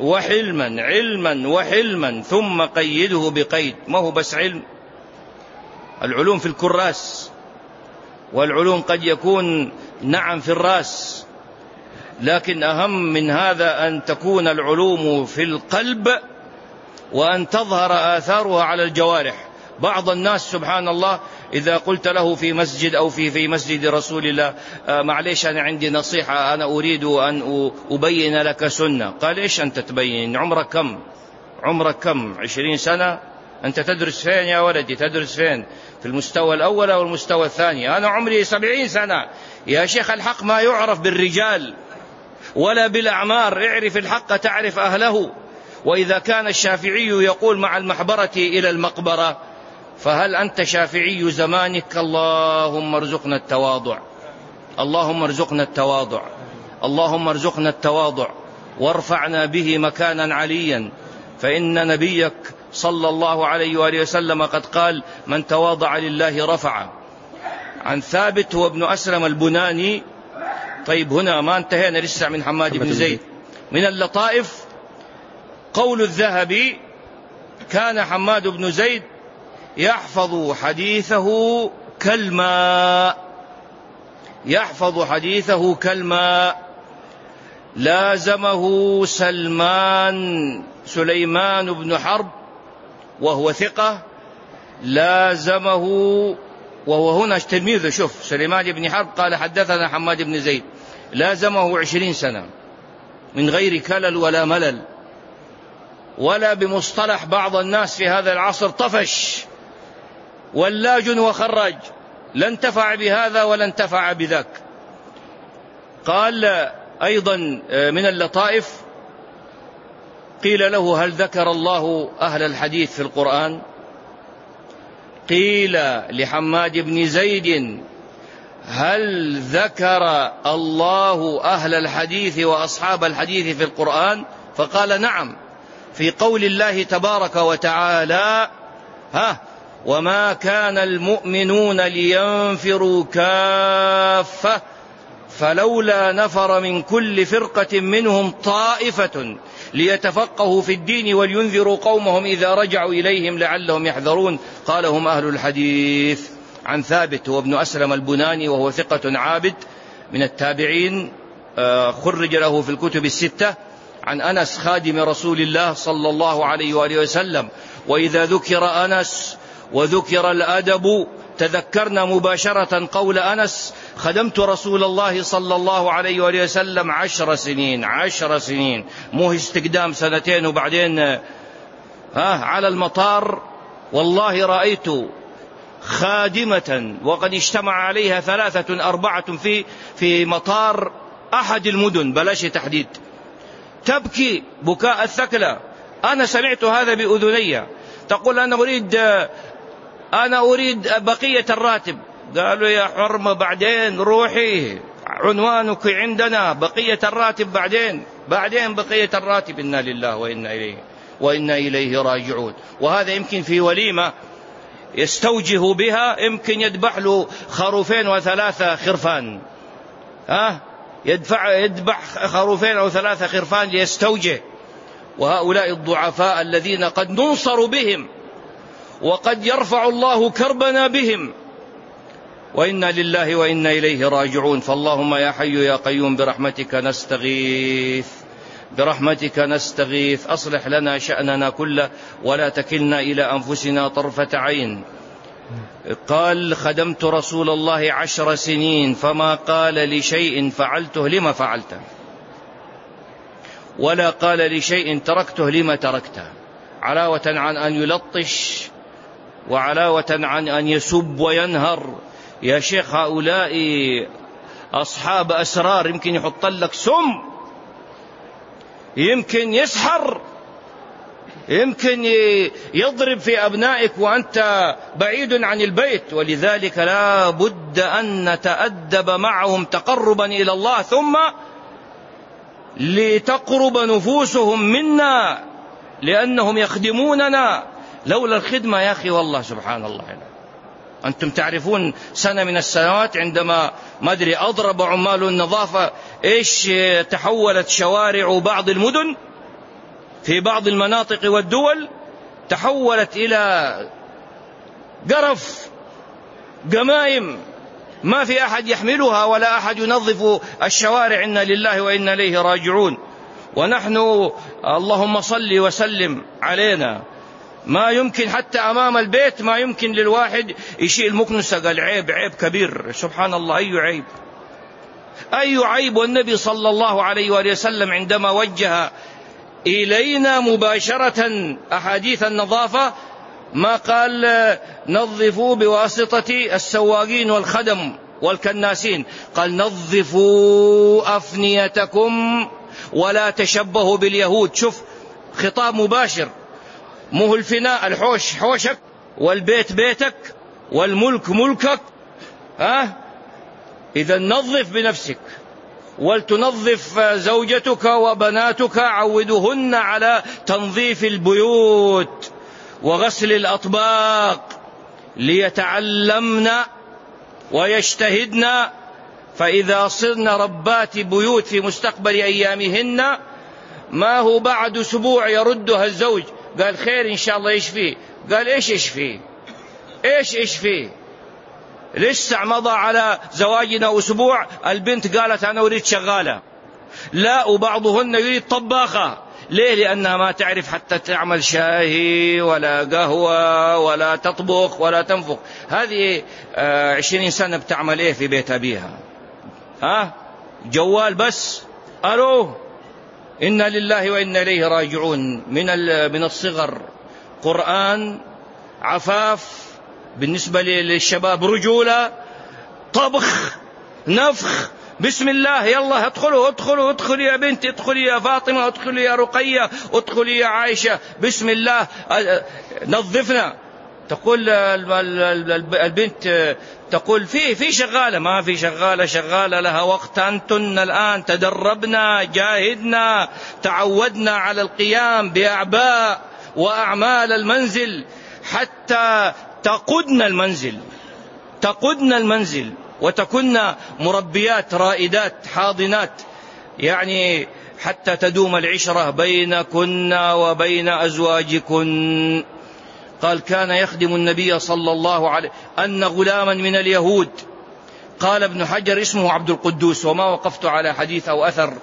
وحلما ثم قيده بقيد. ما هو بس علم، العلوم في الكراس، والعلوم قد يكون نعم في الراس، لكن أهم من هذا أن تكون العلوم في القلب وأن تظهر آثارها على الجوارح. بعض الناس سبحان الله إذا قلت له في مسجد أو في مسجد رسول الله: معليش أنا عندي نصيحة، أنا أريد أن أبين لك سنة. قال: إيش أنت تبين؟ عمرك كم 20 سنة؟ أنت تدرس فين يا ولدي؟ تدرس فين؟ في المستوى الأول أو المستوى الثاني؟ أنا عمري 70 سنة. يا شيخ الحق ما يعرف بالرجال ولا بالأعمار، اعرف الحق تعرف أهله. وإذا كان الشافعي يقول مع المحبرة إلى المقبرة، فهل أنت شافعي زمانك؟ اللهم ارزقنا التواضع، اللهم ارزقنا التواضع، اللهم ارزقنا التواضع وارفعنا به مكانا عليا. فإن نبيك صلى الله عليه وآله وسلم قد قال: من تواضع لله رفعه. عن ثابت هو ابن أسلم البناني طيب هنا ما انتهينا لسه من حماد بن زيد. من اللطائف قول الذهبي: كان حماد بن زيد يحفظ حديثه كالماء، يحفظ حديثه كالماء. لازمه سليمان بن حرب وهو ثقة، لازمه، وهو هنا تلميذه. شوف سليمان بن حرب قال حدثنا حماد بن زيد، لازمه 20 سنة من غير كلل ولا ملل، ولا بمصطلح بعض الناس في هذا العصر طفش ولاج وخراج، لا انتفع بهذا ولا انتفع بذاك. قال أيضا من اللطائف: قيل له: هل ذكر الله أهل الحديث في القرآن؟ قيل لحماد بن زيد: هل ذكر الله أهل الحديث وأصحاب الحديث في القرآن؟ فقال: نعم، في قول الله تبارك وتعالى: وما كان المؤمنون لينفروا كافة فلولا نفر من كل فرقة منهم طائفة ليتفقهوا في الدين ولينذروا قومهم إذا رجعوا إليهم لعلهم يحذرون. قال: هم أهل الحديث. عن ثابت وابن أسلم البناني وهو ثقة عابد من التابعين، خرج له في الكتب الستة، عن أنس خادم رسول الله صلى الله عليه وآله وسلم: وإذا ذكر أنس وذكر الأدب تذكرنا مباشرة قول أنس: خدمت رسول الله صلى الله عليه وآله وسلم 10 سنين. 10 سنين، مو استقدام 2 وبعدين على المطار. والله رأيت خادمة وقد اجتمع عليها 3 4 في مطار أحد المدن، بلاش تحديد، تبكي بكاء الثكلى. أنا سمعت هذا بأذني، تقول: أنا أريد بقية الراتب. قالوا: يا حرمة بعدين روحي، عنوانك عندنا، بقية الراتب بعدين بقية الراتب. إنا لله وإنا إليه راجعون. وهذا يمكن في وليمة يستوجه بها، يمكن يذبح له 2 و3 خرفان، يذبح 2 أو 3 خرفان ليستوجه. وهؤلاء الضعفاء الذين قد ننصر بهم وقد يرفع الله كربنا بهم، وإنا لله وإنا إليه راجعون. فاللهم يا حي يا قيوم برحمتك نستغيث، برحمتك نستغيث، أصلح لنا شأننا كله ولا تكلنا إلى أنفسنا طرفة عين. قال: خدمت رسول الله 10 سنين فما قال لشيء فعلته لما فعلته، ولا قال لشيء تركته لما تركته، علاوة عن أن يلطش وعلاوة عن أن يسب وينهر. يا شيخ هؤلاء أصحاب أسرار، يمكن يحط لك سم، يمكن يسحر، يمكن يضرب في أبنائك وأنت بعيد عن البيت. ولذلك لا بد أن نتأدب معهم تقربا إلى الله، ثم لتقرب نفوسهم منا لأنهم يخدموننا. لولا الخدمة يا أخي والله سبحان الله. أنتم تعرفون سنة من السنوات عندما ما أدري أضرب عمال النظافة إيش تحولت شوارع بعض المدن في بعض المناطق والدول، تحولت إلى قرف، قمائم، ما في أحد يحملها ولا أحد ينظف الشوارع. إنا لله وإنا إليه راجعون. ونحن اللهم صل وسلم علينا، ما يمكن حتى أمام البيت ما يمكن للواحد يشيل مكنسة. قال: عيب كبير. سبحان الله، أي عيب. والنبي صلى الله عليه وآله وسلم عندما وجه إلينا مباشرة أحاديث النظافة ما قال: نظفوا بواسطة السواقين والخدم والكناسين، قال: نظفوا أفنيتكم ولا تشبهوا باليهود. شوف، خطاب مباشر، مو الفناء الحوش حوشك والبيت بيتك والملك ملكك. إذا نظف بنفسك، ولتنظف زوجتك وبناتك، عودهن على تنظيف البيوت وغسل الأطباق ليتعلمن ويجتهدن فإذا صرن ربات بيوت في مستقبل أيامهن ما هو بعد أسبوع يردها الزوج، قال خير إن شاء الله يشفيه، قال إيش يشفيه؟ إيش يشفيه؟ لسه مضى على زواجنا أسبوع، البنت قالت أنا أريد شغالة، لا، وبعضهن يريد طباخة. ليه؟ لأنها ما تعرف حتى تعمل شاي ولا قهوة ولا تطبخ ولا تنفخ. هذه 20 سنة بتعمل إيه في بيت أبيها؟ جوال بس. ألو، إنا لله وإنا إليه راجعون. من الصغر قرآن، عفاف، بالنسبة للشباب رجولة، طبخ، نفخ، بسم الله، يلا ادخلوا يا بنتي، ادخلي يا فاطمة، ادخلي يا رقية، ادخلي يا عائشة، بسم الله، نظفنا. تقول البنت، تقول في شغالة، ما في شغالة لها وقت. أنتن الآن تدربنا، جاهدنا، تعودنا على القيام بأعباء وأعمال المنزل حتى تقودنا المنزل وتكن مربيات رائدات حاضنات، يعني حتى تدوم العشرة بينكن وبين أزواجكن. قال كان يخدم النبي صلى الله عليه أن غلاما من اليهود، قال ابن حجر اسمه عبد القدوس، وما وقفت على حديث أو أثر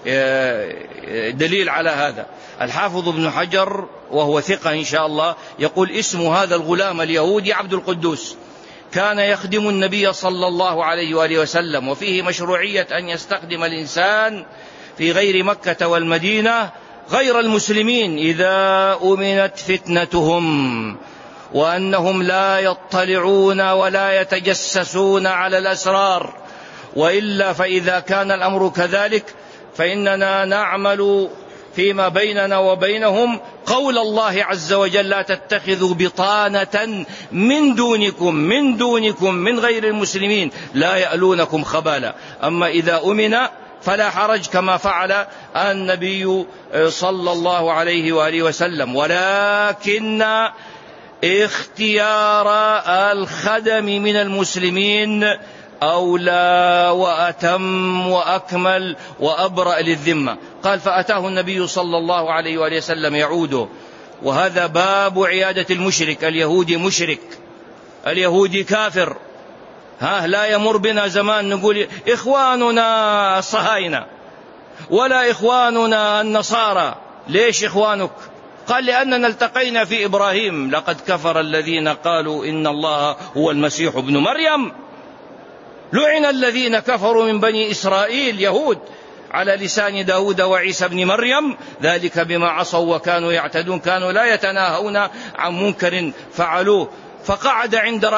دليل على هذا. الحافظ ابن حجر وهو ثقة إن شاء الله يقول اسم هذا الغلام اليهودي عبد القدوس، كان يخدم النبي صلى الله عليه وآله وسلم. وفيه مشروعية أن يستخدم الإنسان في غير مكة والمدينة غير المسلمين إذا أمنت فتنتهم، وأنهم لا يطلعون ولا يتجسسون على الأسرار، وإلا فإذا كان الأمر كذلك فإننا نعمل فيما بيننا وبينهم قول الله عز وجل لا تتخذوا بطانة من دونكم من غير المسلمين لا يألونكم خبالا. أما إذا أمن فلا حرج كما فعل النبي صلى الله عليه وآله وسلم. ولكن اختيار الخدم من المسلمين أولى وأتم وأكمل وأبرأ للذمة. قال فأتاه النبي صلى الله عليه وآله وسلم يعوده، وهذا باب عيادة المشرك. اليهودي مشرك، اليهودي كافر. لا يمر بنا زمان نقول إخواننا الصهاينة ولا إخواننا النصارى. ليش إخوانك؟ قال لأننا التقينا في إبراهيم، لقد كفر الذين قالوا إن الله هو المسيح ابن مريم، لعن الذين كفروا من بني إسرائيل يهود على لسان داود وعيسى بن مريم، ذلك بما عصوا وكانوا يعتدون، كانوا لا يتناهون عن منكر فعلوه. فقعد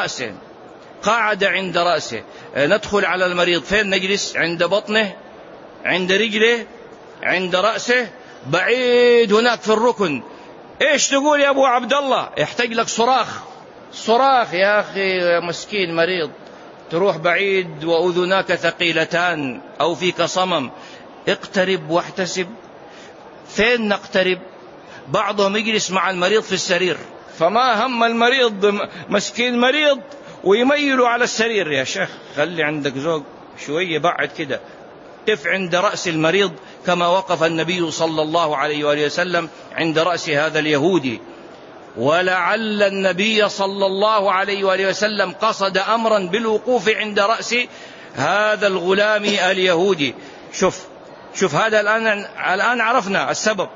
عند رأسه. ندخل على المريض فين نجلس؟ عند بطنه، عند رجله، عند رأسه، بعيد هناك في الركن. ايش تقول يا ابو عبد الله؟ يحتاج لك صراخ يا اخي، مسكين مريض، تروح بعيد وأذناك ثقيلتان أو فيك صمم. اقترب واحتسب. فين نقترب؟ بعضهم يجلس مع المريض في السرير، فما هم المريض مسكين مريض ويميلوا على السرير. يا شيخ خلي عندك ذوق شوية، بعد كده قف عند رأس المريض كما وقف النبي صلى الله عليه وآله وسلم عند رأس هذا اليهودي. ولعل النبي صلى الله عليه وآله وسلم قصد أمرا بالوقوف عند رأس هذا الغلام اليهودي. شوف هذا الآن عرفنا السبب.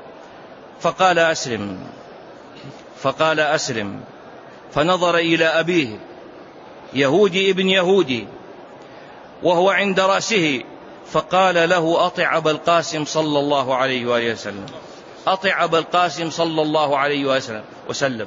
فقال أسلم. فنظر إلى أبيه يهودي ابن يهودي وهو عند رأسه، فقال له أطع أبا القاسم صلى الله عليه وآله وسلم، أطع أبا القاسم صلى الله عليه وسلم.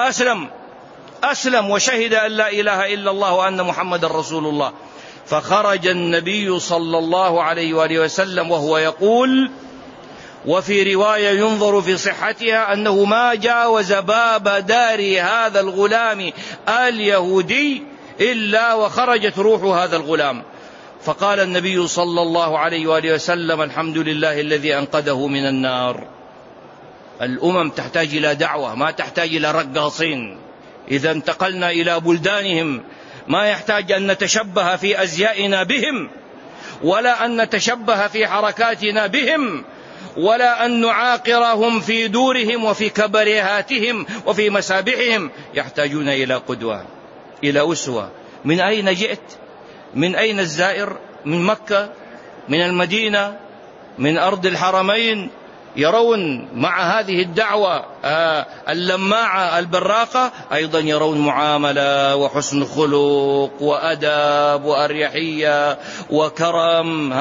فأسلم وشهد أن لا إله إلا الله وأن محمد رسول الله. فخرج النبي صلى الله عليه وآله وسلم وهو يقول، وفي رواية ينظر في صحتها أنه ما جاوز باب دار هذا الغلام اليهودي إلا وخرجت روح هذا الغلام. فقال النبي صلى الله عليه وآله وسلم الحمد لله الذي أنقذه من النار. الأمم تحتاج إلى دعوة، ما تحتاج إلى رقاصين. إذا انتقلنا إلى بلدانهم ما يحتاج أن نتشبه في أزيائنا بهم، ولا أن نتشبه في حركاتنا بهم، ولا أن نعاقرهم في دورهم وفي كبريهاتهم وفي مسابحهم. يحتاجون إلى قدوة، إلى أسوة. من أين جئت؟ من أين الزائر؟ من مكة، من المدينة، من أرض الحرمين، يرون مع هذه الدعوة اللماعة البراقة أيضا يرون معاملة وحسن خلق وأدب وأريحية وكرم،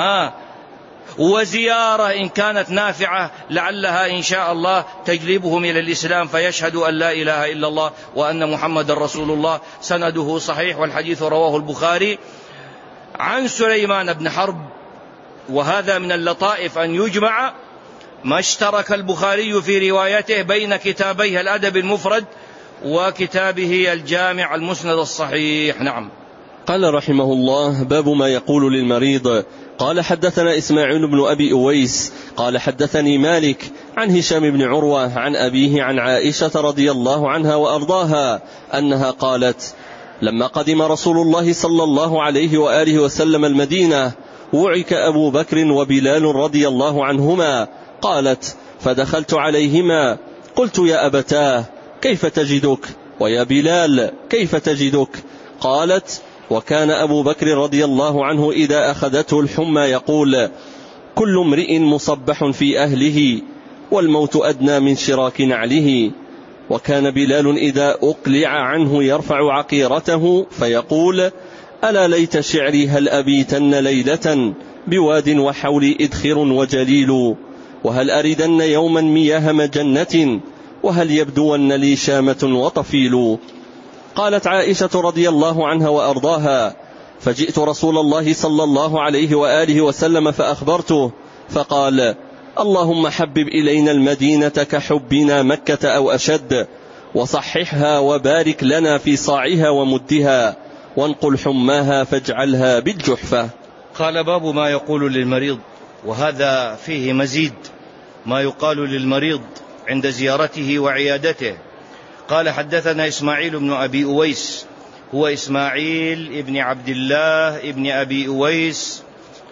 وزيارة إن كانت نافعة لعلها إن شاء الله تجلبهم إلى الإسلام، فيشهدوا أن لا إله إلا الله وأن محمد رسول الله. سنده صحيح، والحديث رواه البخاري عن سليمان بن حرب. وهذا من اللطائف أن يجمع ما اشترك البخاري في روايته بين كتابيه الأدب المفرد وكتابه الجامع المسند الصحيح. نعم. قال رحمه الله: باب ما يقول للمريض. قال: حدثنا إسماعيل بن أبي أويس قال: حدثني مالك عن هشام بن عروة عن أبيه عن عائشة رضي الله عنها وأرضاها أنها قالت: لما قدم رسول الله صلى الله عليه وآله وسلم المدينة وعك أبو بكر وبلال رضي الله عنهما. قالت: فدخلت عليهما قلت: يا أبتاه كيف تجدك؟ ويا بلال كيف تجدك؟ قالت: وكان أبو بكر رضي الله عنه إذا أخذته الحمى يقول: كل امرئ مصبح في أهله والموت أدنى من شراك نعله. وكان بلال إذا أقلع عنه يرفع عقيرته فيقول: ألا ليت شعري هل أبيتن ليلة بواد وحولي إدخر وجليل، وهل أردن يوما مياه مجنة، وهل يبدون لي شامة وطفيل. قالت عائشة رضي الله عنها وأرضاها: فجئت رسول الله صلى الله عليه وآله وسلم فأخبرته، فقال: اللهم حبب إلينا المدينة كحبنا مكة أو أشد، وصححها وبارك لنا في صاعها ومدها، وانقل حماها فاجعلها بالجحفة. قال: باب ما يقول للمريض. وهذا فيه مزيد ما يقال للمريض عند زيارته وعيادته. قال: حدثنا إسماعيل بن أبي أويس، هو إسماعيل بن عبد الله بن أبي أويس،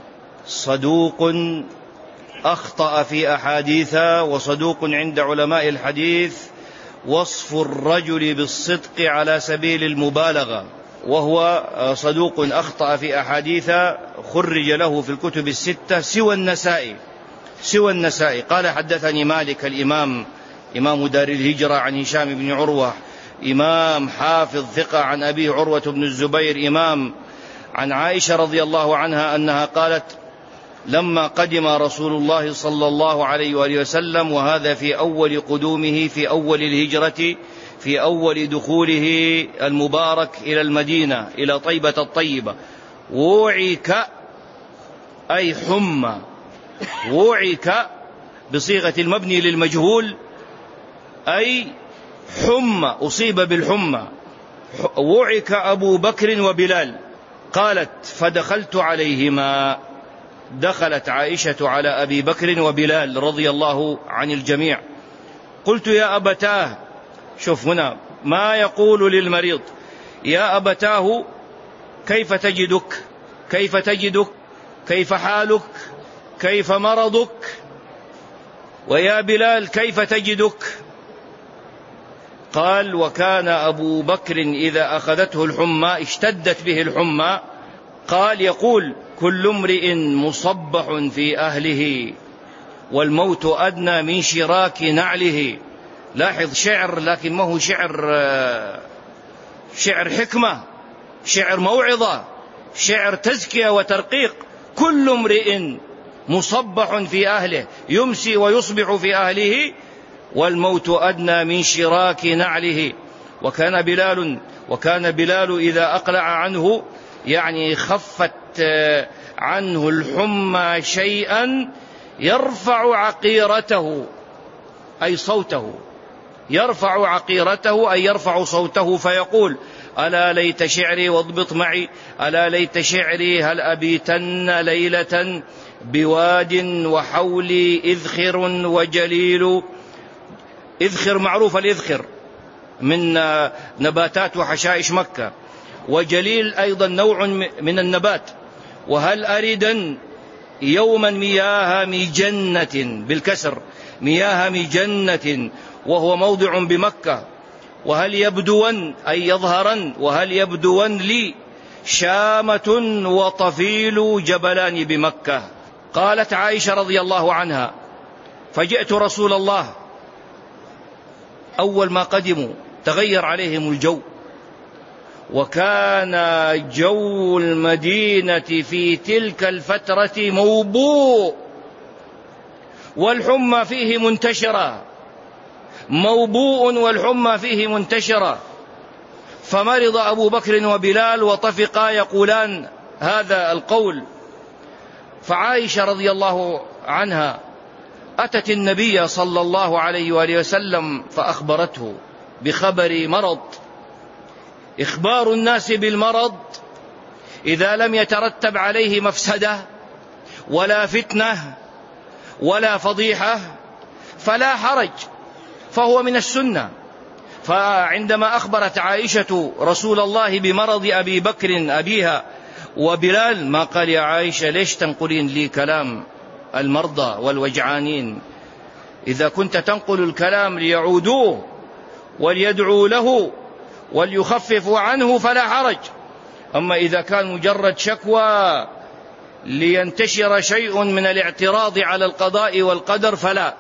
صدوق أخطأ في أحاديث، وصدوق عند علماء الحديث وصف الرجل بالصدق على سبيل المبالغة، وهو صدوق أخطأ في أحاديث خرج له في الكتب الستة سوى النسائي. قال: حدثني مالك الإمام إمام دار الهجرة عن هشام بن عروة، إمام حافظ ثقة، عن أبي عروة بن الزبير إمام، عن عائشة رضي الله عنها أنها قالت: لما قدم رسول الله صلى الله عليه وآله وسلم، وهذا في أول قدومه، في أول الهجرة، في أول دخوله المبارك إلى المدينة، إلى طيبة الطيبة، وعك أي حمى، وعك بصيغة المبني للمجهول أي حمى، أصيب بالحمى. وعك أبو بكر وبلال. قالت: فدخلت عليهما. دخلت عائشة على أبي بكر وبلال رضي الله عن الجميع. قلت: يا أبتاه. شوف هنا ما يقول للمريض: يا أبتاه كيف تجدك؟ كيف تجدك؟ كيف حالك؟ كيف مرضك؟ ويا بلال كيف تجدك؟ قال: وكان أبو بكر إذا أخذته الحمى، اشتدت به الحمى، قال يقول: كل امرئ مصبح في أهله والموت أدنى من شراك نعله. لاحظ شعر، لكن ما هو شعر حكمة، شعر موعظة، شعر تزكية وترقيق. كل امرئ مصبح في أهله، يمسي ويصبح في أهله، والموت أدنى من شراك نعله. وكان بلال إذا أقلع عنه، يعني خفت عنه الحمى شيئا، يرفع عقيرته أي صوته، يرفع عقيرته أي يرفع صوته، فيقول: ألا ليت شعري، واضبط معي، ألا ليت شعري هل أبيتن ليلة بواد وحولي إذخر وجليل. إذخر معروف، الإذخر من نباتات وحشائش مكة، وجليل أيضا نوع من النبات. وهل أردا يوما مياه مجنة بالكسر، مياه مجنة وهو موضع بمكة، وهل يبدون أي يظهرا، وهل يبدون لي شامة وطفيل جبلان بمكة. قالت عائشة رضي الله عنها: فجئت رسول الله، أول ما قدموا تغير عليهم الجو، وكان جو المدينة في تلك الفترة موبوء، والحمى فيه منتشرة، موبوء والحمى فيه منتشرة. فمرض أبو بكر وبلال وطفقا يقولان هذا القول. فعائشة رضي الله عنها أتت النبي صلى الله عليه وآله وسلم فأخبرته بخبر مرض. إخبار الناس بالمرض إذا لم يترتب عليه مفسدة ولا فتنة ولا فضيحة فلا حرج، فهو من السنة. فعندما أخبرت عائشة رسول الله بمرض أبي بكر أبيها وبلال ما قال: يا عائشة ليش تنقلين لي كلام المرضى والوجعانين؟ إذا كنت تنقل الكلام ليعودوه وليدعوا له وليخففوا عنه فلا حرج، أما إذا كان مجرد شكوى لينتشر شيء من الاعتراض على القضاء والقدر فلا.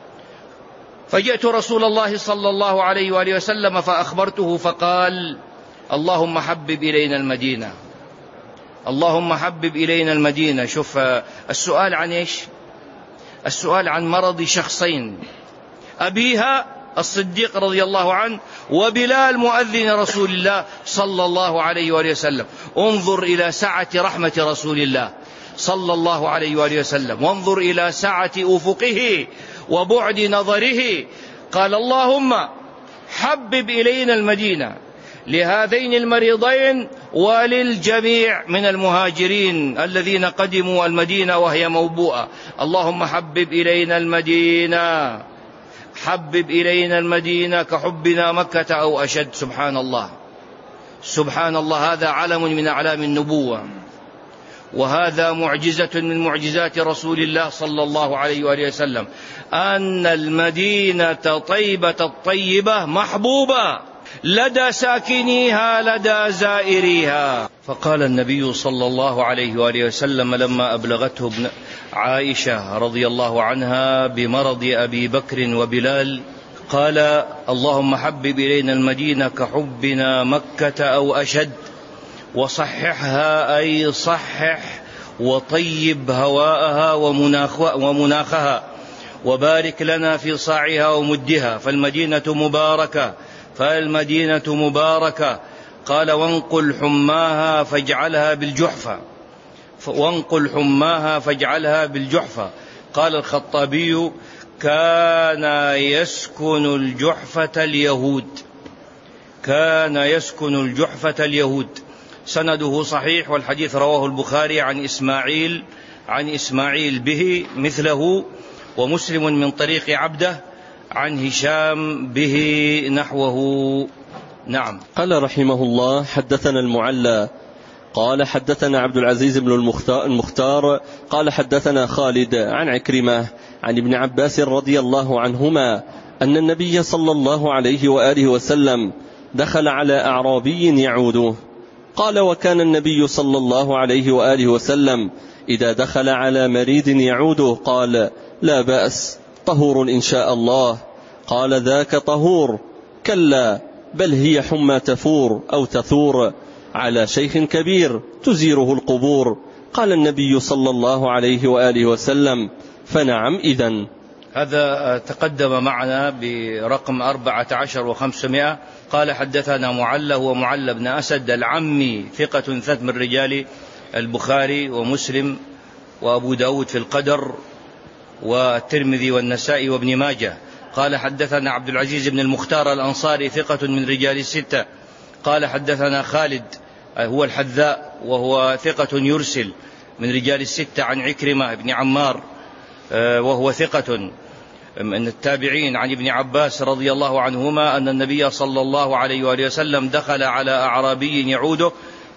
فجئت رسول الله صلى الله عليه وآله وسلم فأخبرته فقال: اللهم حبب إلينا المدينة، اللهم حبب إلينا المدينة. شوف السؤال عن إيش؟ السؤال عن مرض شخصين، أبيها الصديق رضي الله عنه وبلال مؤذن رسول الله صلى الله عليه وآله وسلم. انظر إلى سعة رحمة رسول الله صلى الله عليه وآله وسلم، وانظر إلى سعة أفقه وبعد نظره. قال: اللهم حبب إلينا المدينة لهذين المريضين وللجميع من المهاجرين الذين قدموا المدينة وهي موبوءة. اللهم حبب إلينا المدينة، حبب إلينا المدينة كحبنا مكة أو أشد. سبحان الله، سبحان الله، هذا علم من أعلام النبوة، وهذا معجزة من معجزات رسول الله صلى الله عليه وآله وسلم، أن المدينة طيبة الطيبة محبوبة لدى ساكنيها لدى زائريها. فقال النبي صلى الله عليه وآله وسلم لما أبلغته عائشة رضي الله عنها بمرض أبي بكر وبلال، قال: اللهم حبب إلينا المدينة كحبنا مكة أو أشد، وصححها أي صحح وطيب هواءها ومناخها، وبارك لنا في صاعها ومدها، فالمدينة مباركة، فالمدينة مباركة. قال: وانقل حماها فاجعلها بالجحفة، وانقل حماها فاجعلها بالجحفة. قال الخطابي: كان يسكن الجحفة اليهود، كان يسكن الجحفة اليهود. سنده صحيح، والحديث رواه البخاري عن إسماعيل به مثله، ومسلم من طريق عبده عن هشام به نحوه. نعم. قال رحمه الله: حدثنا المعلى قال حدثنا عبد العزيز بن المختار قال حدثنا خالد عن عكرمة عن ابن عباس رضي الله عنهما أن النبي صلى الله عليه وآله وسلم دخل على أعرابي يعوده. قال: وكان النبي صلى الله عليه وآله وسلم إذا دخل على مريض يعوده قال: لا بأس، طهور إن شاء الله. قال: ذاك طهور؟ كلا، بل هي حمى تفور أو تثور على شيخ كبير تزيره القبور. قال النبي صلى الله عليه وآله وسلم: فنعم إذن. هذا تقدم معنا برقم 14 و500. قال: حدثنا معلى، هو معلى بن أسد العمي، ثقة ثبت من رجال البخاري ومسلم وأبو داود في القدر والترمذي والنسائي وابن ماجه. قال: حدثنا عبد العزيز بن المختار الأنصاري، ثقة من رجال الستة. قال: حدثنا خالد، هو الحذاء، وهو ثقة يرسل، من رجال الستة، عن عكرمة بن عمار، وهو ثقة من التابعين، عن ابن عباس رضي الله عنهما أن النبي صلى الله عليه وآله وسلم دخل على أعرابي يعوده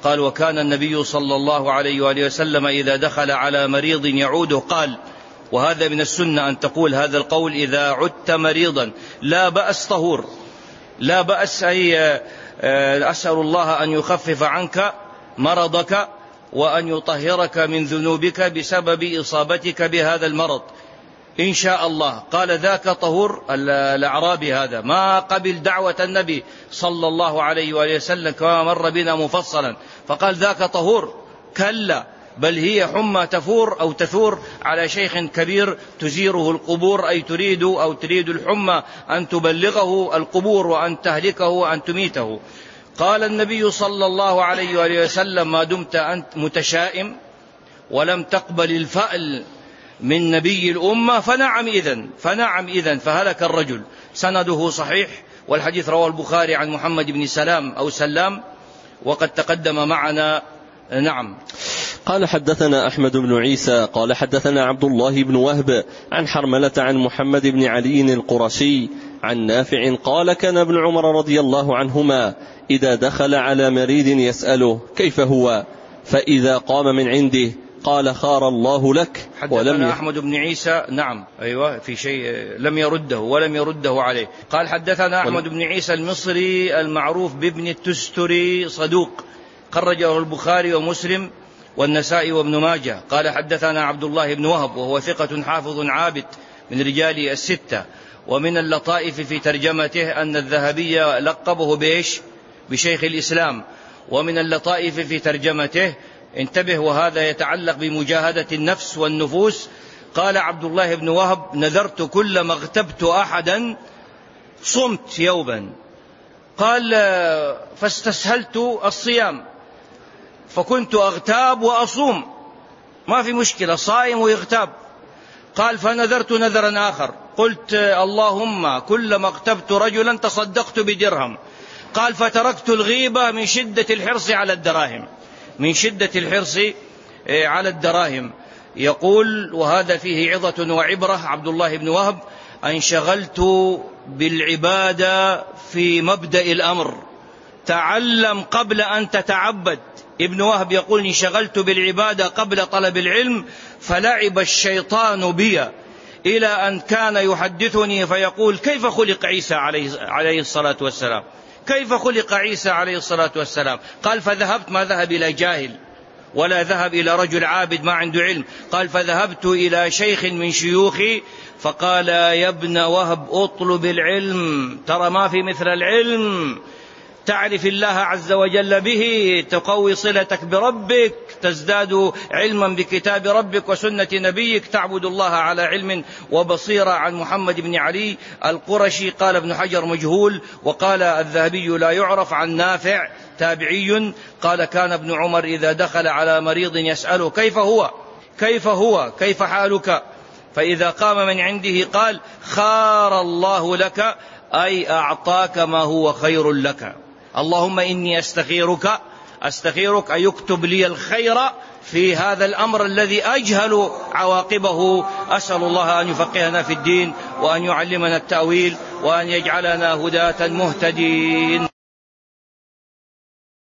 قال: وكان النبي صلى الله عليه وآله وسلم إذا دخل على مريض يعوده قال، وهذا من السنة أن تقول هذا القول إذا عدت مريضا: لا بأس طهور، لا بأس، أي أسأل الله أن يخفف عنك مرضك وأن يطهرك من ذنوبك بسبب إصابتك بهذا المرض إن شاء الله. قال: ذاك طهور. الأعرابي هذا ما قبل دعوة النبي صلى الله عليه وآله وسلم كما مر بنا مفصلا، فقال: ذاك طهور؟ كلا، بل هي حمى تفور أو تثور على شيخ كبير تزيره القبور، أي تريد الحمى أن تبلغه القبور وأن تهلكه وأن تميته. قال النبي صلى الله عليه وآله وسلم: ما دمت أنت متشائم ولم تقبل الفأل من نبي الأمة فنعم إذن فهلك الرجل. سنده صحيح، والحديث رواه البخاري عن محمد بن سلام أو سلام، وقد تقدم معنا. نعم. قال: حدثنا أحمد بن عيسى قال حدثنا عبد الله بن وهب عن حرملة عن محمد بن علي القرشي عن نافع قال: كان ابن عمر رضي الله عنهما إذا دخل على مريض يسأله كيف هو، فإذا قام من عنده قال: خار الله لك. حدثنا أحمد بن عيسى. نعم، أيوة، في شيء لم يرده ولم يرده عليه. قال: حدثنا أحمد بن عيسى المصري المعروف بابن التستري، صدوق، خرجه البخاري ومسلم والنسائي وابن ماجه. قال: حدثنا عبد الله بن وهب وهو ثقة حافظ عابد من رجال الستة. ومن اللطائف في ترجمته أن الذهبي لقبه بشيخ الإسلام. ومن اللطائف في ترجمته، انتبه وهذا يتعلق بمجاهدة النفس والنفوس، قال عبد الله بن وهب: نذرت كلما اغتبت أحدا صمت يوما. قال: فاستسهلت الصيام فكنت أغتاب وأصوم، ما في مشكلة، صائم ويغتاب. قال: فنذرت نذرا آخر، قلت: اللهم كلما اغتبت رجلا تصدقت بدرهم. قال: فتركت الغيبة من شدة الحرص على الدراهم. يقول: وهذا فيه عظة وعبرة. عبد الله بن وهب: انشغلت بالعبادة في مبدأ الأمر، تعلم قبل أن تتعبد. ابن وهب يقول: انشغلت بالعبادة قبل طلب العلم، فلعب الشيطان بي إلى أن كان يحدثني فيقول: كيف خلق عيسى عليه الصلاة والسلام؟ كيف خلق عيسى عليه الصلاة والسلام؟ قال: فذهبت، ما ذهب إلى جاهل ولا ذهب إلى رجل عابد ما عنده علم. قال: فذهبت إلى شيخ من شيوخي فقال: يا ابن وهب اطلب العلم، ترى ما في مثل العلم، تعرف الله عز وجل به، تقوي صلتك بربك، تزداد علما بكتاب ربك وسنة نبيك، تعبد الله على علم وبصيرة. عن محمد بن علي القرشي. قال ابن حجر: مجهول. وقال الذهبي: لا يعرف. عن نافع تابعي قال: كان ابن عمر إذا دخل على مريض يسأله كيف هو كيف حالك، فإذا قام من عنده قال: خار الله لك، أي أعطاك ما هو خير لك. اللهم إني أستخيرك أن يكتب لي الخير في هذا الأمر الذي أجهل عواقبه. أسأل الله أن يفقهنا في الدين وأن يعلمنا التأويل وأن يجعلنا هداة مهتدين.